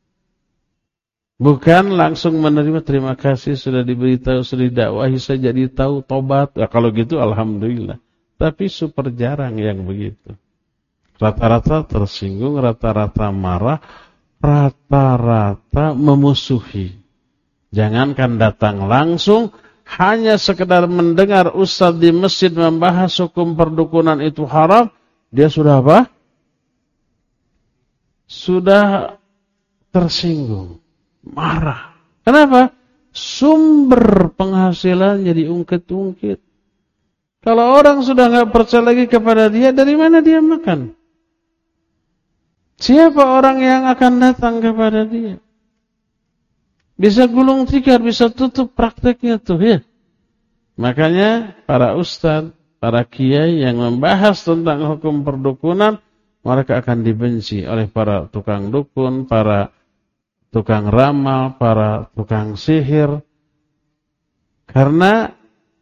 Bukan langsung menerima, terima kasih sudah diberitahu, sudah didakwahi, saya jadi tahu, tobat. Ya, kalau gitu alhamdulillah. Tapi super jarang yang begitu. Rata-rata tersinggung, rata-rata marah, rata-rata memusuhi. Jangankan datang langsung, hanya sekedar mendengar ustaz di masjid membahas hukum perdukunan itu haram, dia sudah apa? Sudah tersinggung. Marah. Kenapa? Sumber penghasilannya diungkit-ungkit. Kalau orang sudah nggak percaya lagi kepada dia, dari mana dia makan? Siapa orang yang akan datang kepada dia? Bisa gulung tikar, bisa tutup prakteknya tuh ya. Makanya para ustadz, para kiai yang membahas tentang hukum perdukunan, mereka akan dibenci oleh para tukang dukun, para tukang ramal, para tukang sihir. Karena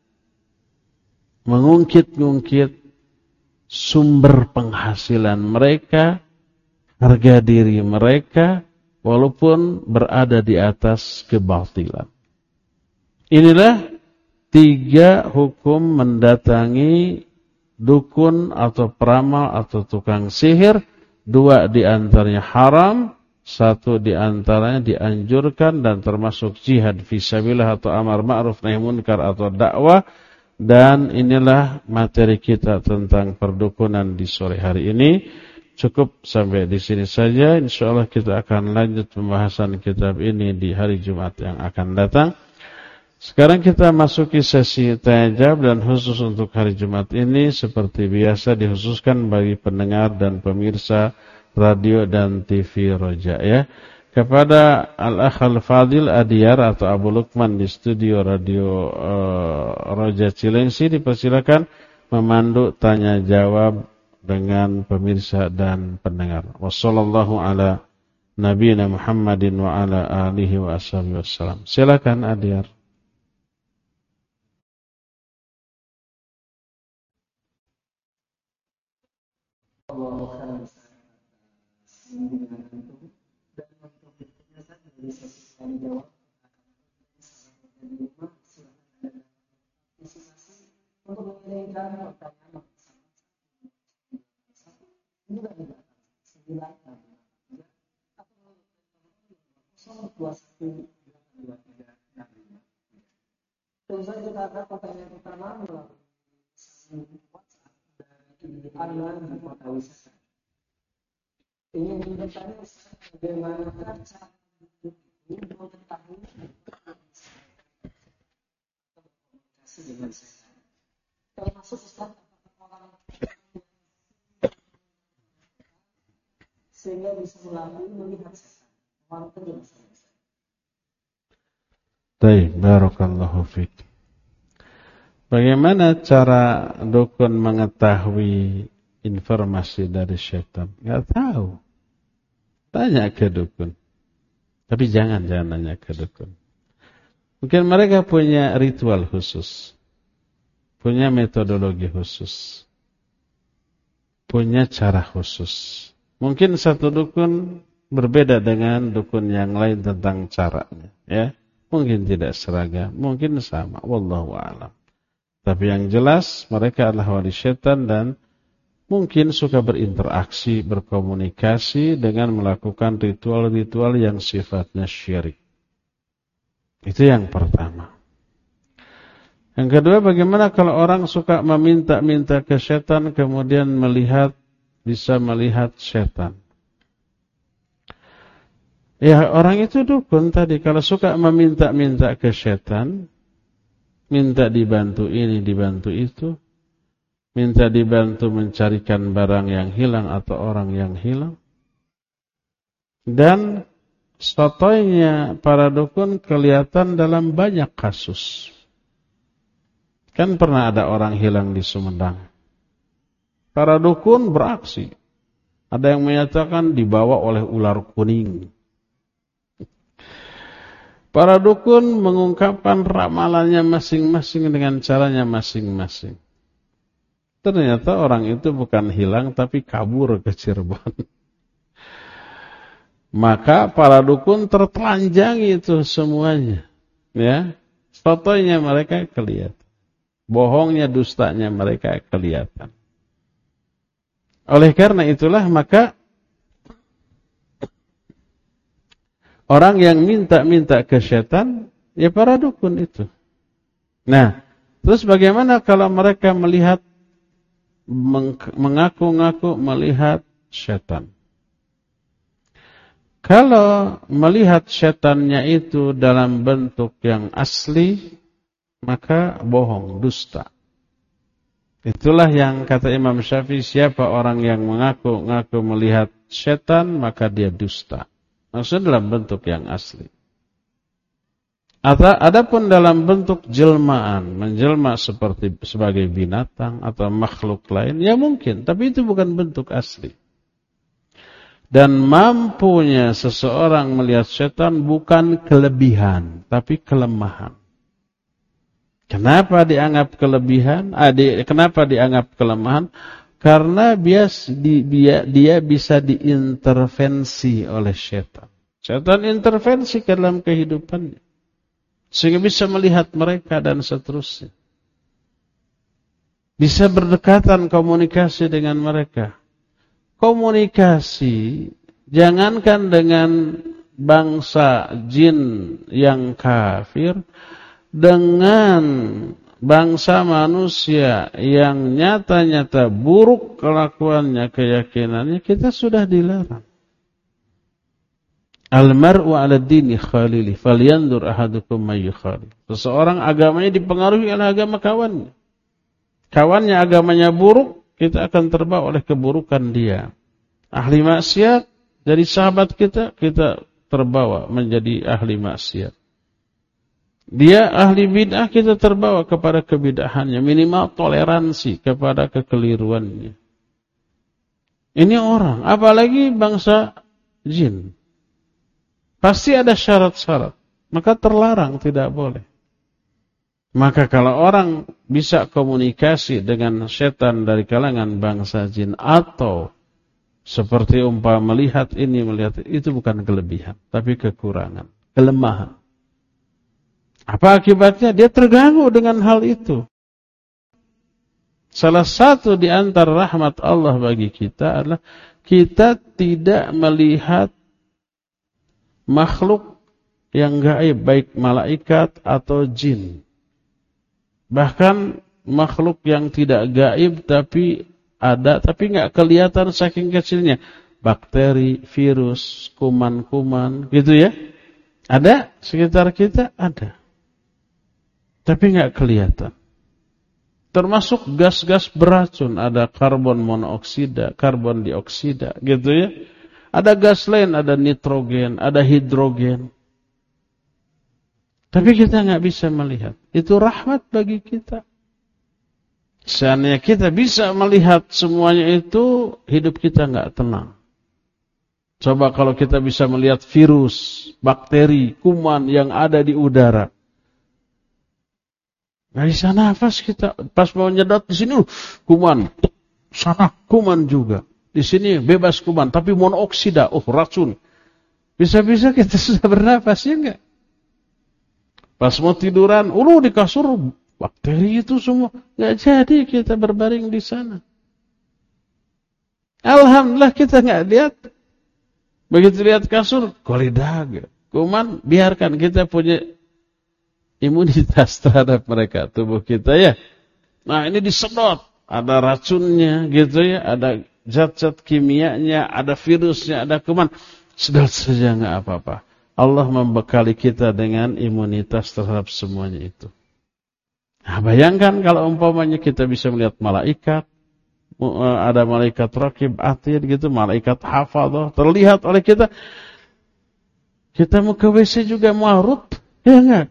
mengungkit-ungkit sumber penghasilan mereka, harga diri mereka, walaupun berada di atas kebatilan. Inilah 3 hukum mendatangi dukun atau peramal atau tukang sihir. 2 di antaranya haram, 1 di antaranya dianjurkan dan termasuk jihad fisabilillah atau amar ma'ruf nahi munkar atau dakwah. Dan inilah materi kita tentang perdukunan di sore hari ini. Cukup sampai di sini saja. Insyaallah kita akan lanjut pembahasan kitab ini di hari Jumat yang akan datang. Sekarang kita masuki sesi tanya jawab, dan khusus untuk hari Jumat ini seperti biasa dikhususkan bagi pendengar dan pemirsa radio dan TV Roja ya. Kepada Al-Akh Al-Fadil Adiyar atau Abu Lukman di studio radio Roja Cilengsi dipersilakan memandu tanya jawab dengan pemirsa dan pendengar. Wassallallahu ala nabiyina Muhammadin wa ala alihi wa ashabihi wassalam. Silakan Adiyar. Untuk mengirimkan pertanyaan tentu saja kita akan pertanyaan pertama melalui WhatsApp dari Anwar di Kota Wisata. Ingin bertanya bagaimana cara mengetahui komunikasi dengan setan. Termasuk Ustaz orang sehingga bisa melalui melihat setan. Walaupun tidak bisa. Baik, barakallahu fiik. Bagaimana cara dukun mengetahui informasi dari setan? Enggak tahu. Tanya ke dukun. Tapi jangan nanya ke dukun. Mungkin mereka punya ritual khusus. Punya metodologi khusus. Punya cara khusus. Mungkin satu dukun berbeda dengan dukun yang lain tentang caranya, ya. Mungkin tidak seragam, mungkin sama, wallahu a'lam. Tapi yang jelas mereka adalah wali setan dan mungkin suka berinteraksi, berkomunikasi dengan melakukan ritual-ritual yang sifatnya syirik. Itu yang pertama. Yang kedua, bagaimana kalau orang suka meminta-minta ke setan kemudian bisa melihat setan? Ya, orang itu dukun tadi kalau suka meminta-minta ke setan, minta dibantu ini, dibantu itu, minta dibantu mencarikan barang yang hilang atau orang yang hilang. Dan sotoynya para dukun kelihatan dalam banyak kasus. Kan pernah ada orang hilang di Sumedang. Para dukun beraksi. Ada yang menyatakan dibawa oleh ular kuning. Para dukun mengungkapkan ramalannya masing-masing dengan caranya masing-masing. Ternyata orang itu bukan hilang tapi kabur ke Cirebon. Maka para dukun tertelanjang itu semuanya. Ya, fotonya mereka kelihatan. Bohongnya, dustanya mereka kelihatan. Oleh karena itulah maka orang yang minta-minta ke setan, ya para dukun itu. Nah, terus bagaimana kalau mereka melihat, mengaku-ngaku melihat setan? Kalau melihat setannya itu dalam bentuk yang asli, maka bohong, dusta. Itulah yang kata Imam Syafi'i, siapa orang yang mengaku-ngaku melihat setan, maka dia dusta. Maksudnya dalam bentuk yang asli. Adapun dalam bentuk jelmaan, menjelma seperti sebagai binatang atau makhluk lain, ya mungkin, tapi itu bukan bentuk asli. Dan mampunya seseorang melihat setan bukan kelebihan, tapi kelemahan. Kenapa dianggap kelebihan? Kenapa dianggap kelemahan? Karena dia bisa diintervensi oleh setan. Setan intervensi ke dalam kehidupannya. Sehingga bisa melihat mereka dan seterusnya. Bisa berdekatan komunikasi dengan mereka. Komunikasi, jangankan dengan bangsa jin yang kafir, dengan bangsa manusia yang nyata-nyata buruk kelakuannya, keyakinannya, kita sudah dilarang. Al-mar'u 'ala dini khalili falyanzur ahadukum may yukhalil. Seseorang agamanya dipengaruhi oleh agama kawannya. Kawannya agamanya buruk, kita akan terbawa oleh keburukan dia. Ahli maksiat jadi sahabat kita terbawa menjadi ahli maksiat. Dia ahli bid'ah, kita terbawa kepada kebid'ahannya, minimal toleransi kepada kekeliruannya. Ini orang, apalagi bangsa jin. Pasti ada syarat-syarat, maka terlarang, tidak boleh. Maka kalau orang bisa komunikasi dengan setan dari kalangan bangsa jin, atau seperti melihat ini, melihat itu, bukan kelebihan, tapi kekurangan, kelemahan. Apa akibatnya? Dia terganggu dengan hal itu. Salah satu di antara rahmat Allah bagi kita adalah kita tidak melihat makhluk yang gaib, baik malaikat atau jin. Bahkan makhluk yang tidak gaib tapi ada, tapi nggak kelihatan saking kecilnya. Bakteri, virus, kuman-kuman, gitu ya. Ada sekitar kita, ada. Tapi nggak kelihatan. Termasuk gas-gas beracun, ada karbon monoksida, karbon dioksida, gitu ya. Ada gas lain, ada nitrogen, ada hidrogen. Tapi kita nggak bisa melihat. Itu rahmat bagi kita. Seandainya kita bisa melihat semuanya itu, hidup kita nggak tenang. Coba kalau kita bisa melihat virus, bakteri, kuman yang ada di udara. Nggak bisa nafas kita. Pas mau nyedot di sini, kuman. Sana kuman juga. Di sini bebas kuman, tapi monoksida, racun. Bisa-bisa kita sudah bernafas, ya enggak? Pas mau tiduran, di kasur, bakteri itu semua. Enggak jadi kita berbaring di sana. Alhamdulillah kita enggak lihat. Begitu lihat kasur, kolidag. Kuman, biarkan kita punya imunitas terhadap mereka, tubuh kita ya. Nah ini disedot, ada racunnya gitu ya, ada zat-zat kimianya, ada virusnya, ada kuman. Sedot saja nggak apa-apa. Allah membekali kita dengan imunitas terhadap semuanya itu. Nah, bayangkan kalau umpamanya kita bisa melihat malaikat, ada malaikat raqib atid gitu, malaikat hafadhah terlihat oleh kita. Kita mau ke WC juga marut, ya enggak?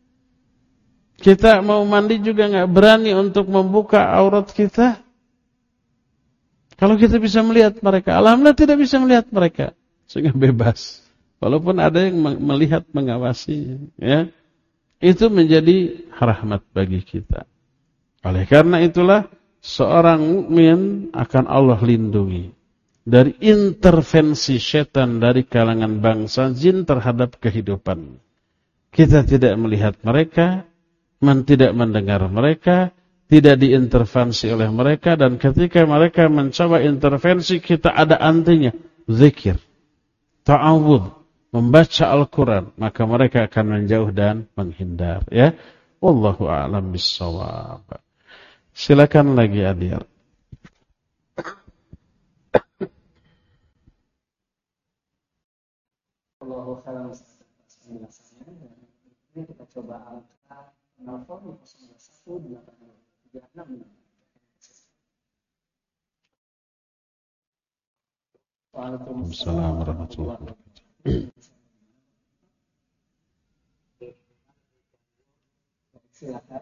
Kita mau mandi juga enggak berani untuk membuka aurat kita. Kalau kita bisa melihat mereka, alhamdulillah tidak bisa melihat mereka, sehingga bebas. Walaupun ada yang melihat, mengawasi, ya, itu menjadi rahmat bagi kita. Oleh karena itulah seorang mukmin akan Allah lindungi dari intervensi setan dari kalangan bangsa jin terhadap kehidupan. Kita tidak melihat mereka, tidak mendengar mereka, tidak diintervensi oleh mereka, dan ketika mereka mencoba intervensi, kita ada antinya, zikir, ta'awudz, membaca Al-Quran, maka mereka akan menjauh dan menghindar. Ya, wallahu a'lam bissawab. Silakan lagi Adir. Allahu a'lam penjelasannya. Ini kita coba angkat telepon 0218636. Waalaikumsalam warahmatullahi wabarakatuh. Silakan.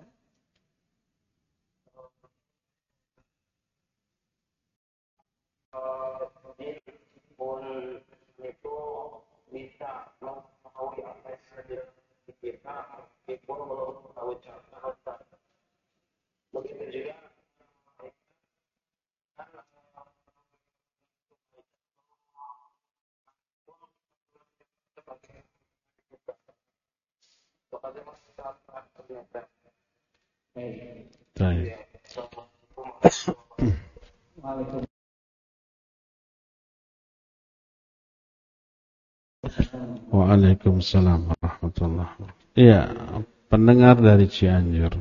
Pun itu bisa mengetahui apa saja di kita, meskipun belum tahu cara. Begitu juga kepada masyarakat ternyata. Baik. Waalaikumsalam warahmatullahi wabarakatuh. Iya, pendengar dari Cianjur.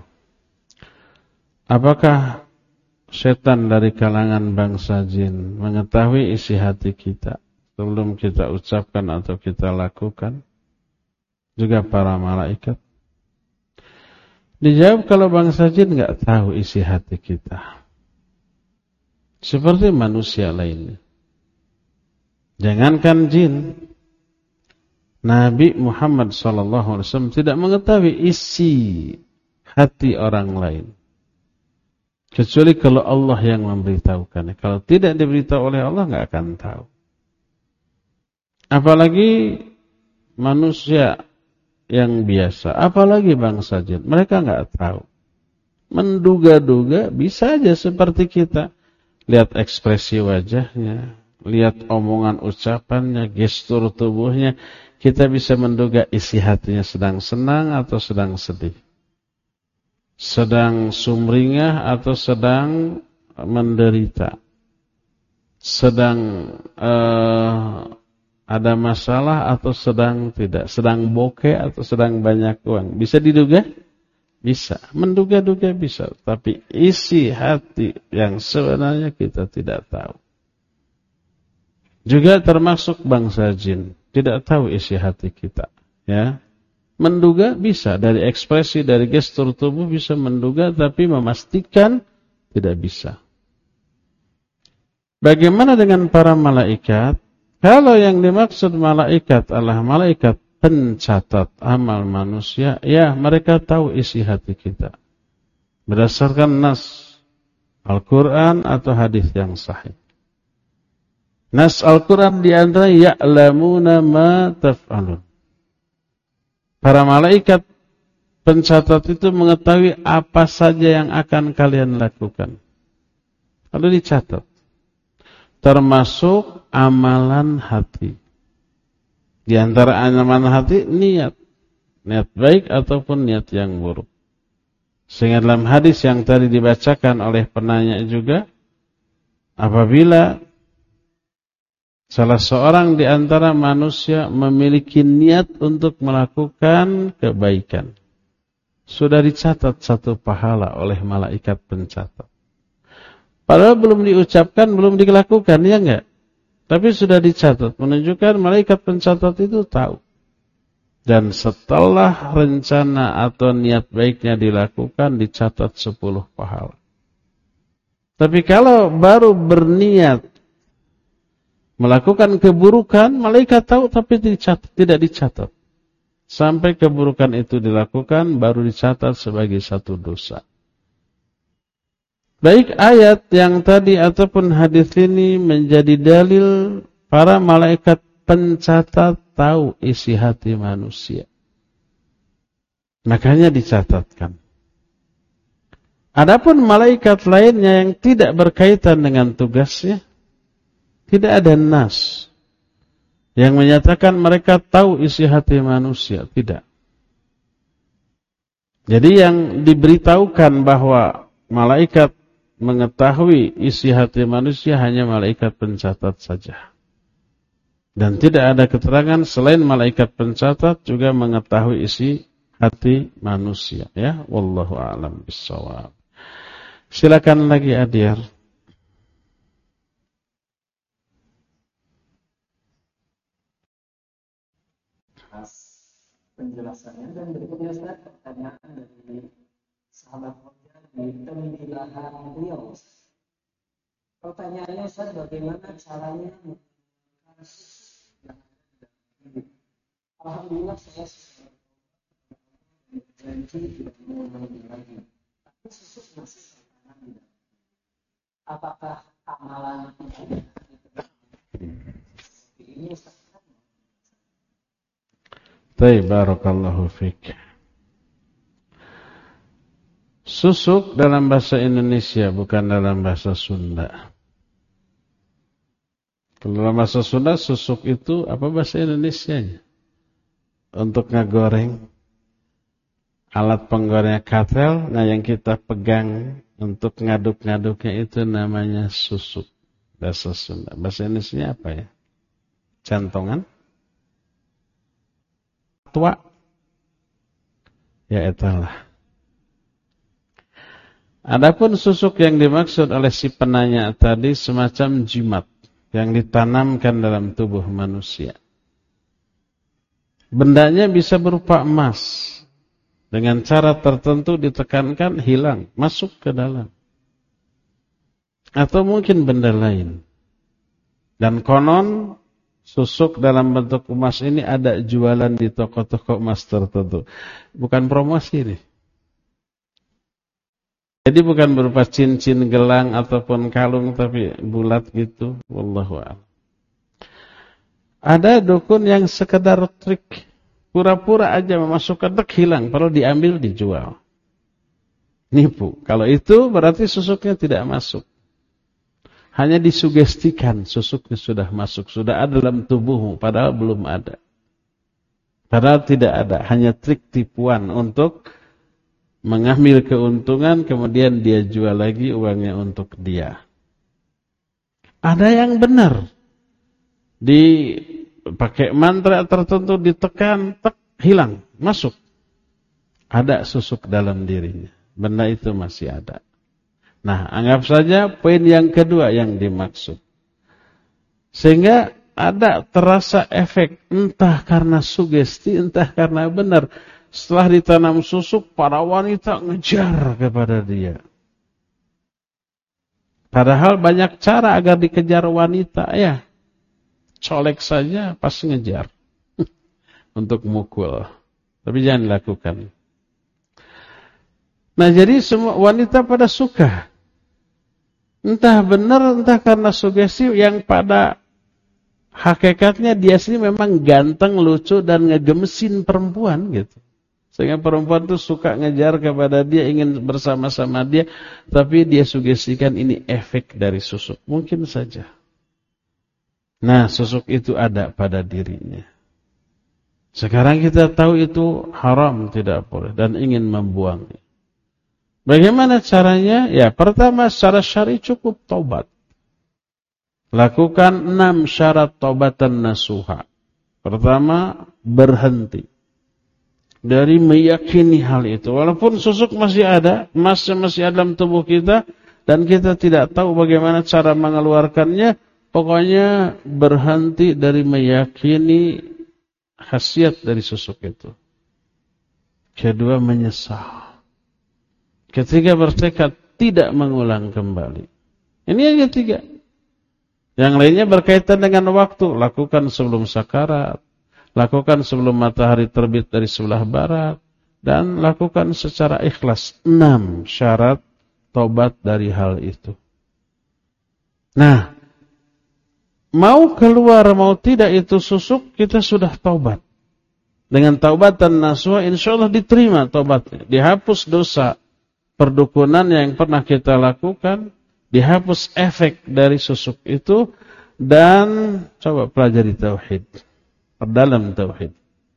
Apakah setan dari kalangan bangsa jin mengetahui isi hati kita sebelum kita ucapkan atau kita lakukan? Juga para malaikat? Dijawab kalau bangsa jin enggak tahu isi hati kita. Seperti manusia lainnya. Jangankan jin, Nabi Muhammad SAW tidak mengetahui isi hati orang lain. Kecuali kalau Allah yang memberitahukannya. Kalau tidak diberitahu oleh Allah, nggak akan tahu. Apalagi manusia yang biasa, apalagi bangsa jin, mereka nggak tahu. Menduga-duga bisa aja seperti kita. Lihat ekspresi wajahnya, lihat omongan ucapannya, gestur tubuhnya, kita bisa menduga isi hatinya sedang senang atau sedang sedih. Sedang sumringah atau sedang menderita. Sedang ada masalah atau sedang tidak. Sedang bokeh atau sedang banyak uang. Bisa diduga? Bisa. Menduga-duga bisa. Tapi isi hati yang sebenarnya kita tidak tahu. Juga termasuk bangsa jin. Tidak tahu isi hati kita. Ya. Menduga bisa, dari ekspresi, dari gestur tubuh bisa menduga, tapi memastikan tidak bisa. Bagaimana dengan para malaikat? Kalau yang dimaksud malaikat adalah malaikat pencatat amal manusia, ya mereka tahu isi hati kita. Berdasarkan nas Al-Quran atau hadis yang sahih. Nas Al-Quran diantara ya'lamuna ma taf'alun. Para malaikat pencatat itu mengetahui apa saja yang akan kalian lakukan. Lalu dicatat. Termasuk amalan hati. Di antara amalan hati, niat. Niat baik ataupun niat yang buruk. Sehingga dalam hadis yang tadi dibacakan oleh penanya juga, apabila salah seorang di antara manusia memiliki niat untuk melakukan kebaikan, sudah dicatat satu pahala oleh malaikat pencatat. Padahal belum diucapkan, belum dilakukan, ya enggak? Tapi sudah dicatat, menunjukkan malaikat pencatat itu tahu. Dan setelah rencana atau niat baiknya dilakukan, dicatat 10 pahala. Tapi kalau baru berniat melakukan keburukan, malaikat tahu tapi tidak dicatat. Sampai keburukan itu dilakukan, baru dicatat sebagai satu dosa. Baik ayat yang tadi ataupun hadis ini menjadi dalil para malaikat pencatat tahu isi hati manusia. Makanya dicatatkan. Adapun malaikat lainnya yang tidak berkaitan dengan tugasnya, tidak ada nas yang menyatakan mereka tahu isi hati manusia. Tidak. Jadi yang diberitahukan bahwa malaikat mengetahui isi hati manusia hanya malaikat pencatat saja. Dan tidak ada keterangan selain malaikat pencatat juga mengetahui isi hati manusia. Ya, wallahu a'lam bishawab. Silakan lagi Adyar. Penjelasannya dan berikutnya Ustaz, pertanyaan dari sahabat di Tembilahan Riau. Pertanyaannya Ustaz, bagaimana caranya menggunakan susu yang ada dalam hidup? Alhamdulillah saya janji tidak mengulangi lagi, tapi susuk masih tertanam di dalam. Apakah amalan ini Ustaz? Barakallahu fiik. Susuk dalam bahasa Indonesia, bukan dalam bahasa Sunda. Kalau dalam bahasa Sunda, susuk itu apa bahasa Indonesianya? Untuk ngegoreng, alat penggorengnya katel, nah yang kita pegang untuk ngaduk-ngaduknya itu namanya susuk. Bahasa Sunda. Bahasa Indonesia apa ya? Cantongan? Tua? Ya itulah. Adapun susuk yang dimaksud oleh si penanya tadi semacam jimat yang ditanamkan dalam tubuh manusia. Bendanya bisa berupa emas. Dengan cara tertentu ditekankan, hilang, masuk ke dalam. Atau mungkin benda lain. Dan konon susuk dalam bentuk emas ini ada jualan di toko-toko emas tertentu. Bukan promosi nih. Jadi bukan berupa cincin, gelang, ataupun kalung, tapi bulat gitu. Wallahu a'lam. Ada dukun yang sekedar trik. Pura-pura aja memasukkan, hilang. Perlu diambil, dijual. Nipu. Kalau itu berarti susuknya tidak masuk. Hanya disugestikan susuknya sudah masuk. Sudah ada dalam tubuhmu, padahal belum ada. Padahal tidak ada. Hanya trik tipuan untuk mengambil keuntungan, kemudian dia jual lagi uangnya untuk dia. Ada yang benar. Dipakai mantra tertentu, ditekan, hilang, masuk. Ada susuk dalam dirinya. Benda itu masih ada. Nah, anggap saja poin yang kedua yang dimaksud. Sehingga ada terasa efek, entah karena sugesti, entah karena benar. Setelah ditanam susuk, para wanita ngejar kepada dia. Padahal banyak cara agar dikejar wanita. Ya, colek saja pas ngejar. Untuk mukul. Tapi jangan dilakukan. Nah, jadi semua wanita pada suka. Entah benar, entah karena sugesti, yang pada hakikatnya dia sendiri memang ganteng, lucu, dan ngegemesin perempuan gitu. Sehingga perempuan itu suka ngejar kepada dia, ingin bersama-sama dia, tapi dia sugestikan ini efek dari susuk. Mungkin saja. Nah, susuk itu ada pada dirinya. Sekarang kita tahu itu haram, tidak boleh, dan ingin membuangnya. Bagaimana caranya? Ya, pertama secara syar'i cukup taubat. Lakukan 6 syarat taubatan nasuha. Pertama, berhenti dari meyakini hal itu. Walaupun susuk masih ada, emasnya masih ada dalam tubuh kita, dan kita tidak tahu bagaimana cara mengeluarkannya, pokoknya berhenti dari meyakini khasiat dari susuk itu. Kedua, menyesal. Ketiga, bertekad tidak mengulang kembali. Ini yang ketiga. Yang lainnya berkaitan dengan waktu. Lakukan sebelum sakarat. Lakukan sebelum matahari terbit dari sebelah barat. Dan lakukan secara ikhlas. 6 syarat tobat dari hal itu. Nah, mau keluar mau tidak itu susuk, kita sudah taubat. Dengan taubatan nasuha, insya Allah diterima taubatnya. Dihapus dosa perdukunan yang pernah kita lakukan. Dihapus efek dari susuk itu. Dan coba pelajari tauhid. Perdalam tauhid.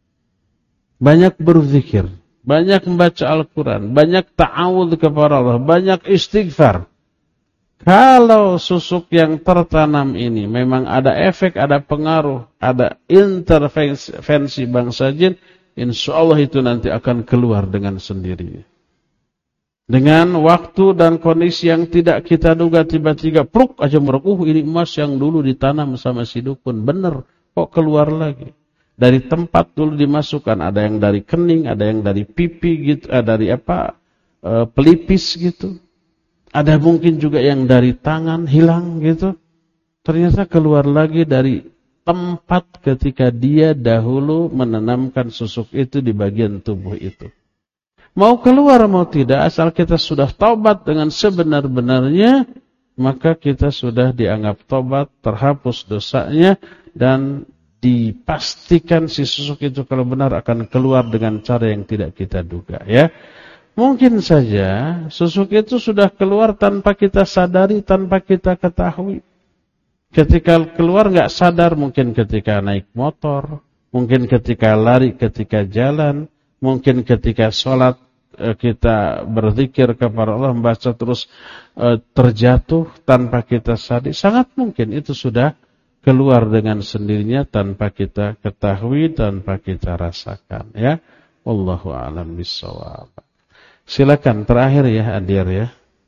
Banyak berzikir, banyak membaca Al-Quran, banyak ta'awudz kepada Allah, banyak istighfar. Kalau susuk yang tertanam ini memang ada efek, ada pengaruh, ada intervensi bangsa jin, insya Allah itu nanti akan keluar dengan sendirinya. Dengan waktu dan kondisi yang tidak kita duga, tiba-tiba pluk aja merek, ini emas yang dulu ditanam sama si dukun, bener. Kok keluar lagi? Dari tempat dulu dimasukkan, ada yang dari kening, ada yang dari pipi gitu, dari pelipis gitu. Ada mungkin juga yang dari tangan hilang gitu. Ternyata keluar lagi dari tempat ketika dia dahulu menanamkan susuk itu di bagian tubuh itu. Mau keluar mau tidak, asal kita sudah taubat dengan sebenar-benarnya, maka kita sudah dianggap taubat, terhapus dosanya, dan dipastikan si susuk itu kalau benar akan keluar dengan cara yang tidak kita duga. Ya, mungkin saja susuk itu sudah keluar tanpa kita sadari, tanpa kita ketahui. Ketika keluar nggak sadar, mungkin ketika naik motor, mungkin ketika lari, ketika jalan, mungkin ketika sholat kita berzikir kepada Allah, membaca terus terjatuh tanpa kita sadari. Sangat mungkin itu sudah keluar dengan sendirinya tanpa kita ketahui, tanpa kita rasakan. Ya, wallahu a'lam bishawab. Silakan terakhir ya, Adir ya.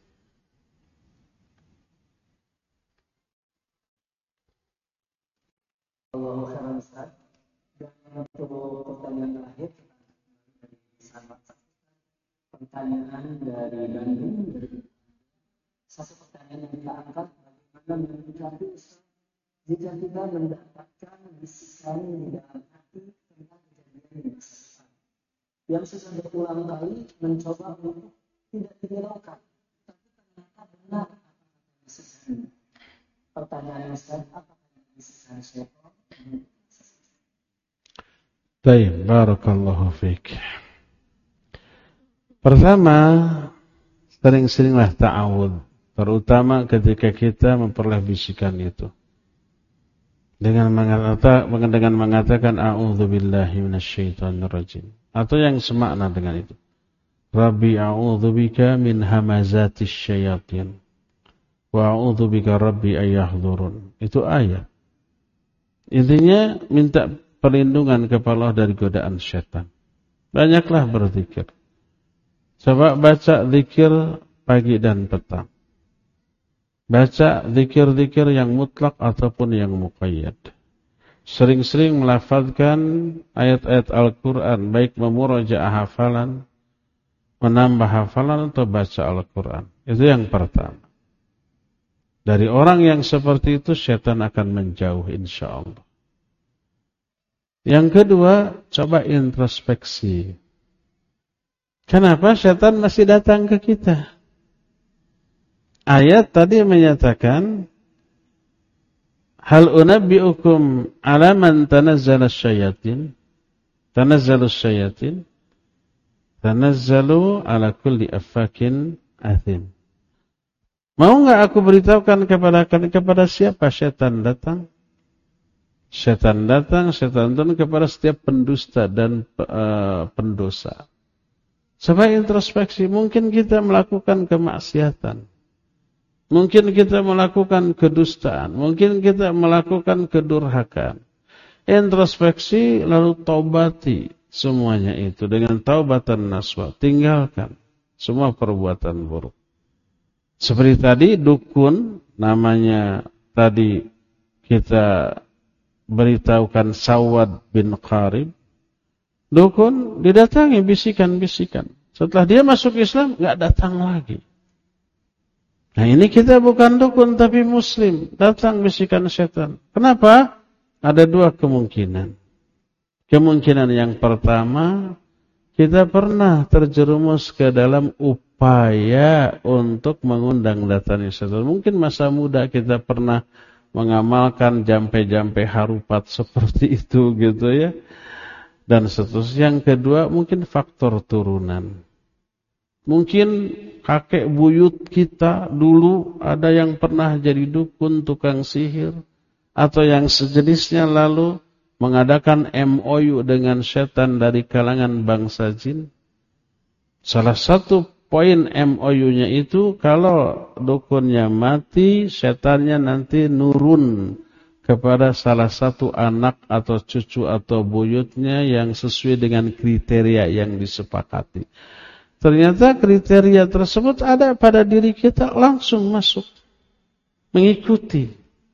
Allahu khairan Ustaz. Dan untuk pertanyaan terakhir dari sahabat pertanyaan dari Bandung. Satu pertanyaan yang kita angkat, bagaimana menyikapi jika kita mendapatkan bisikan di dalam hati tentang kejadian di masa depan yang sudah berulang kali mencoba untuk tidak dihiraukan, tapi ternyata benar apa bisikan. Pertanyaan Ustaz, apakah bisikan syaitan? Baik, barakallahu fiik. Pertama, sering-seringlah ta'awudz, terutama ketika kita memperoleh bisikan itu. Dengan mengatakan a'udzubillahi minasyaitonir rajim, atau yang semakna dengan itu. Rabbi a'udzubika min hamazatis syayatin wa a'udzubika rabbi ayyahdurun. Itu ayat. Intinya minta perlindungan kepada Allah dari godaan syaitan. Banyaklah berzikir. Coba baca zikir pagi dan petang. Baca zikir-zikir yang mutlak ataupun yang muqayyad. Sering-sering melafazkan ayat-ayat Al-Quran, baik memurajaah hafalan, menambah hafalan atau baca Al-Quran. Itu yang pertama. Dari orang yang seperti itu, syaitan akan menjauh insyaallah. Yang kedua, coba introspeksi. Kenapa syaitan masih datang ke kita? Ayat tadi menyatakan, hal unabbi'ukum ala man tanazzalus syayatin, tanazzalu ala kulli affakin athim. Mau enggak aku beritahukan kepada siapa syaitan datang? Syaitan datang kepada setiap pendusta dan pendosa. Coba introspeksi, mungkin kita melakukan kemaksiatan. Mungkin kita melakukan kedustaan, mungkin kita melakukan kedurhakaan. Introspeksi lalu taubati semuanya itu dengan taubatan nasuha. Tinggalkan semua perbuatan buruk. Seperti tadi dukun, namanya tadi kita beritahukan Sawad bin Qarib. Dukun didatangi bisikan-bisikan. Setelah dia masuk Islam, enggak datang lagi. Nah ini kita bukan dukun tapi muslim. Datang bisikan syaitan. Kenapa? Ada dua kemungkinan. Kemungkinan yang pertama, kita pernah terjerumus ke dalam upaya untuk mengundang datangnya syaitan. Mungkin masa muda kita pernah mengamalkan jampe-jampe harupat seperti itu gitu ya. Dan seterusnya. Yang kedua, mungkin faktor turunan. Mungkin kakek buyut kita dulu ada yang pernah jadi dukun, tukang sihir, atau yang sejenisnya lalu mengadakan MOU dengan setan dari kalangan bangsa jin. Salah satu poin MOU-nya itu kalau dukunnya mati, setannya nanti nurun kepada salah satu anak atau cucu atau buyutnya yang sesuai dengan kriteria yang disepakati. Ternyata kriteria tersebut ada pada diri kita, langsung masuk, mengikuti.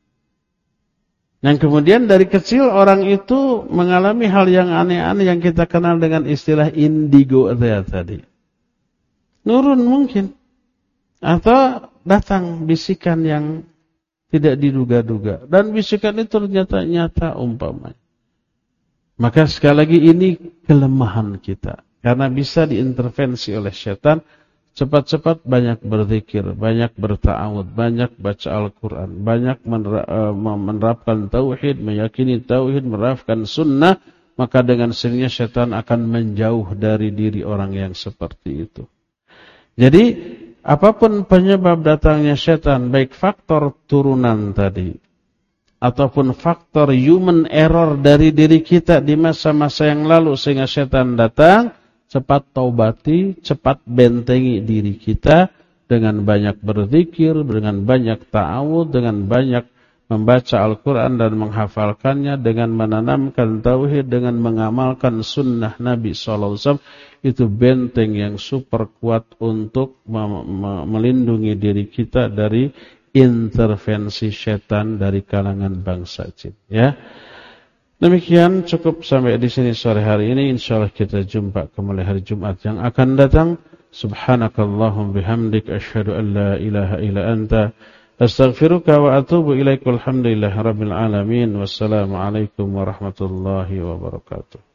Yang kemudian dari kecil orang itu mengalami hal yang aneh-aneh yang kita kenal dengan istilah indigo tadi. Nurun mungkin. Atau datang bisikan yang tidak diduga-duga. Dan bisikan itu ternyata nyata umpamanya. Maka sekali lagi ini kelemahan kita. Karena bisa diintervensi oleh setan. Cepat-cepat banyak berzikir, banyak berta'awud, banyak baca Al-Quran, banyak menerapkan tauhid, meyakini tauhid, menerapkan sunnah, maka dengan sendirinya setan akan menjauh dari diri orang yang seperti itu. Jadi, apapun penyebab datangnya setan, baik faktor turunan tadi, ataupun faktor human error dari diri kita di masa-masa yang lalu sehingga setan datang, cepat taubati, cepat bentengi diri kita dengan banyak berzikir, dengan banyak ta'awud, dengan banyak membaca Al-Quran dan menghafalkannya, dengan menanamkan tauhid, dengan mengamalkan sunnah Nabi SAW. Itu benteng yang super kuat untuk melindungi diri kita dari intervensi setan dari kalangan bangsa jin. Ya. Demikian cukup sampai di sini sore hari ini. Insyaallah kita jumpa kembali hari Jumat yang akan datang. Subhanakallahum bihamdik asyhadu an la ilaha illa anta astaghfiruka wa atubu ilaika. Alhamdulillahirabbil alamin. Wassalamu alaikum warahmatullahi wabarakatuh.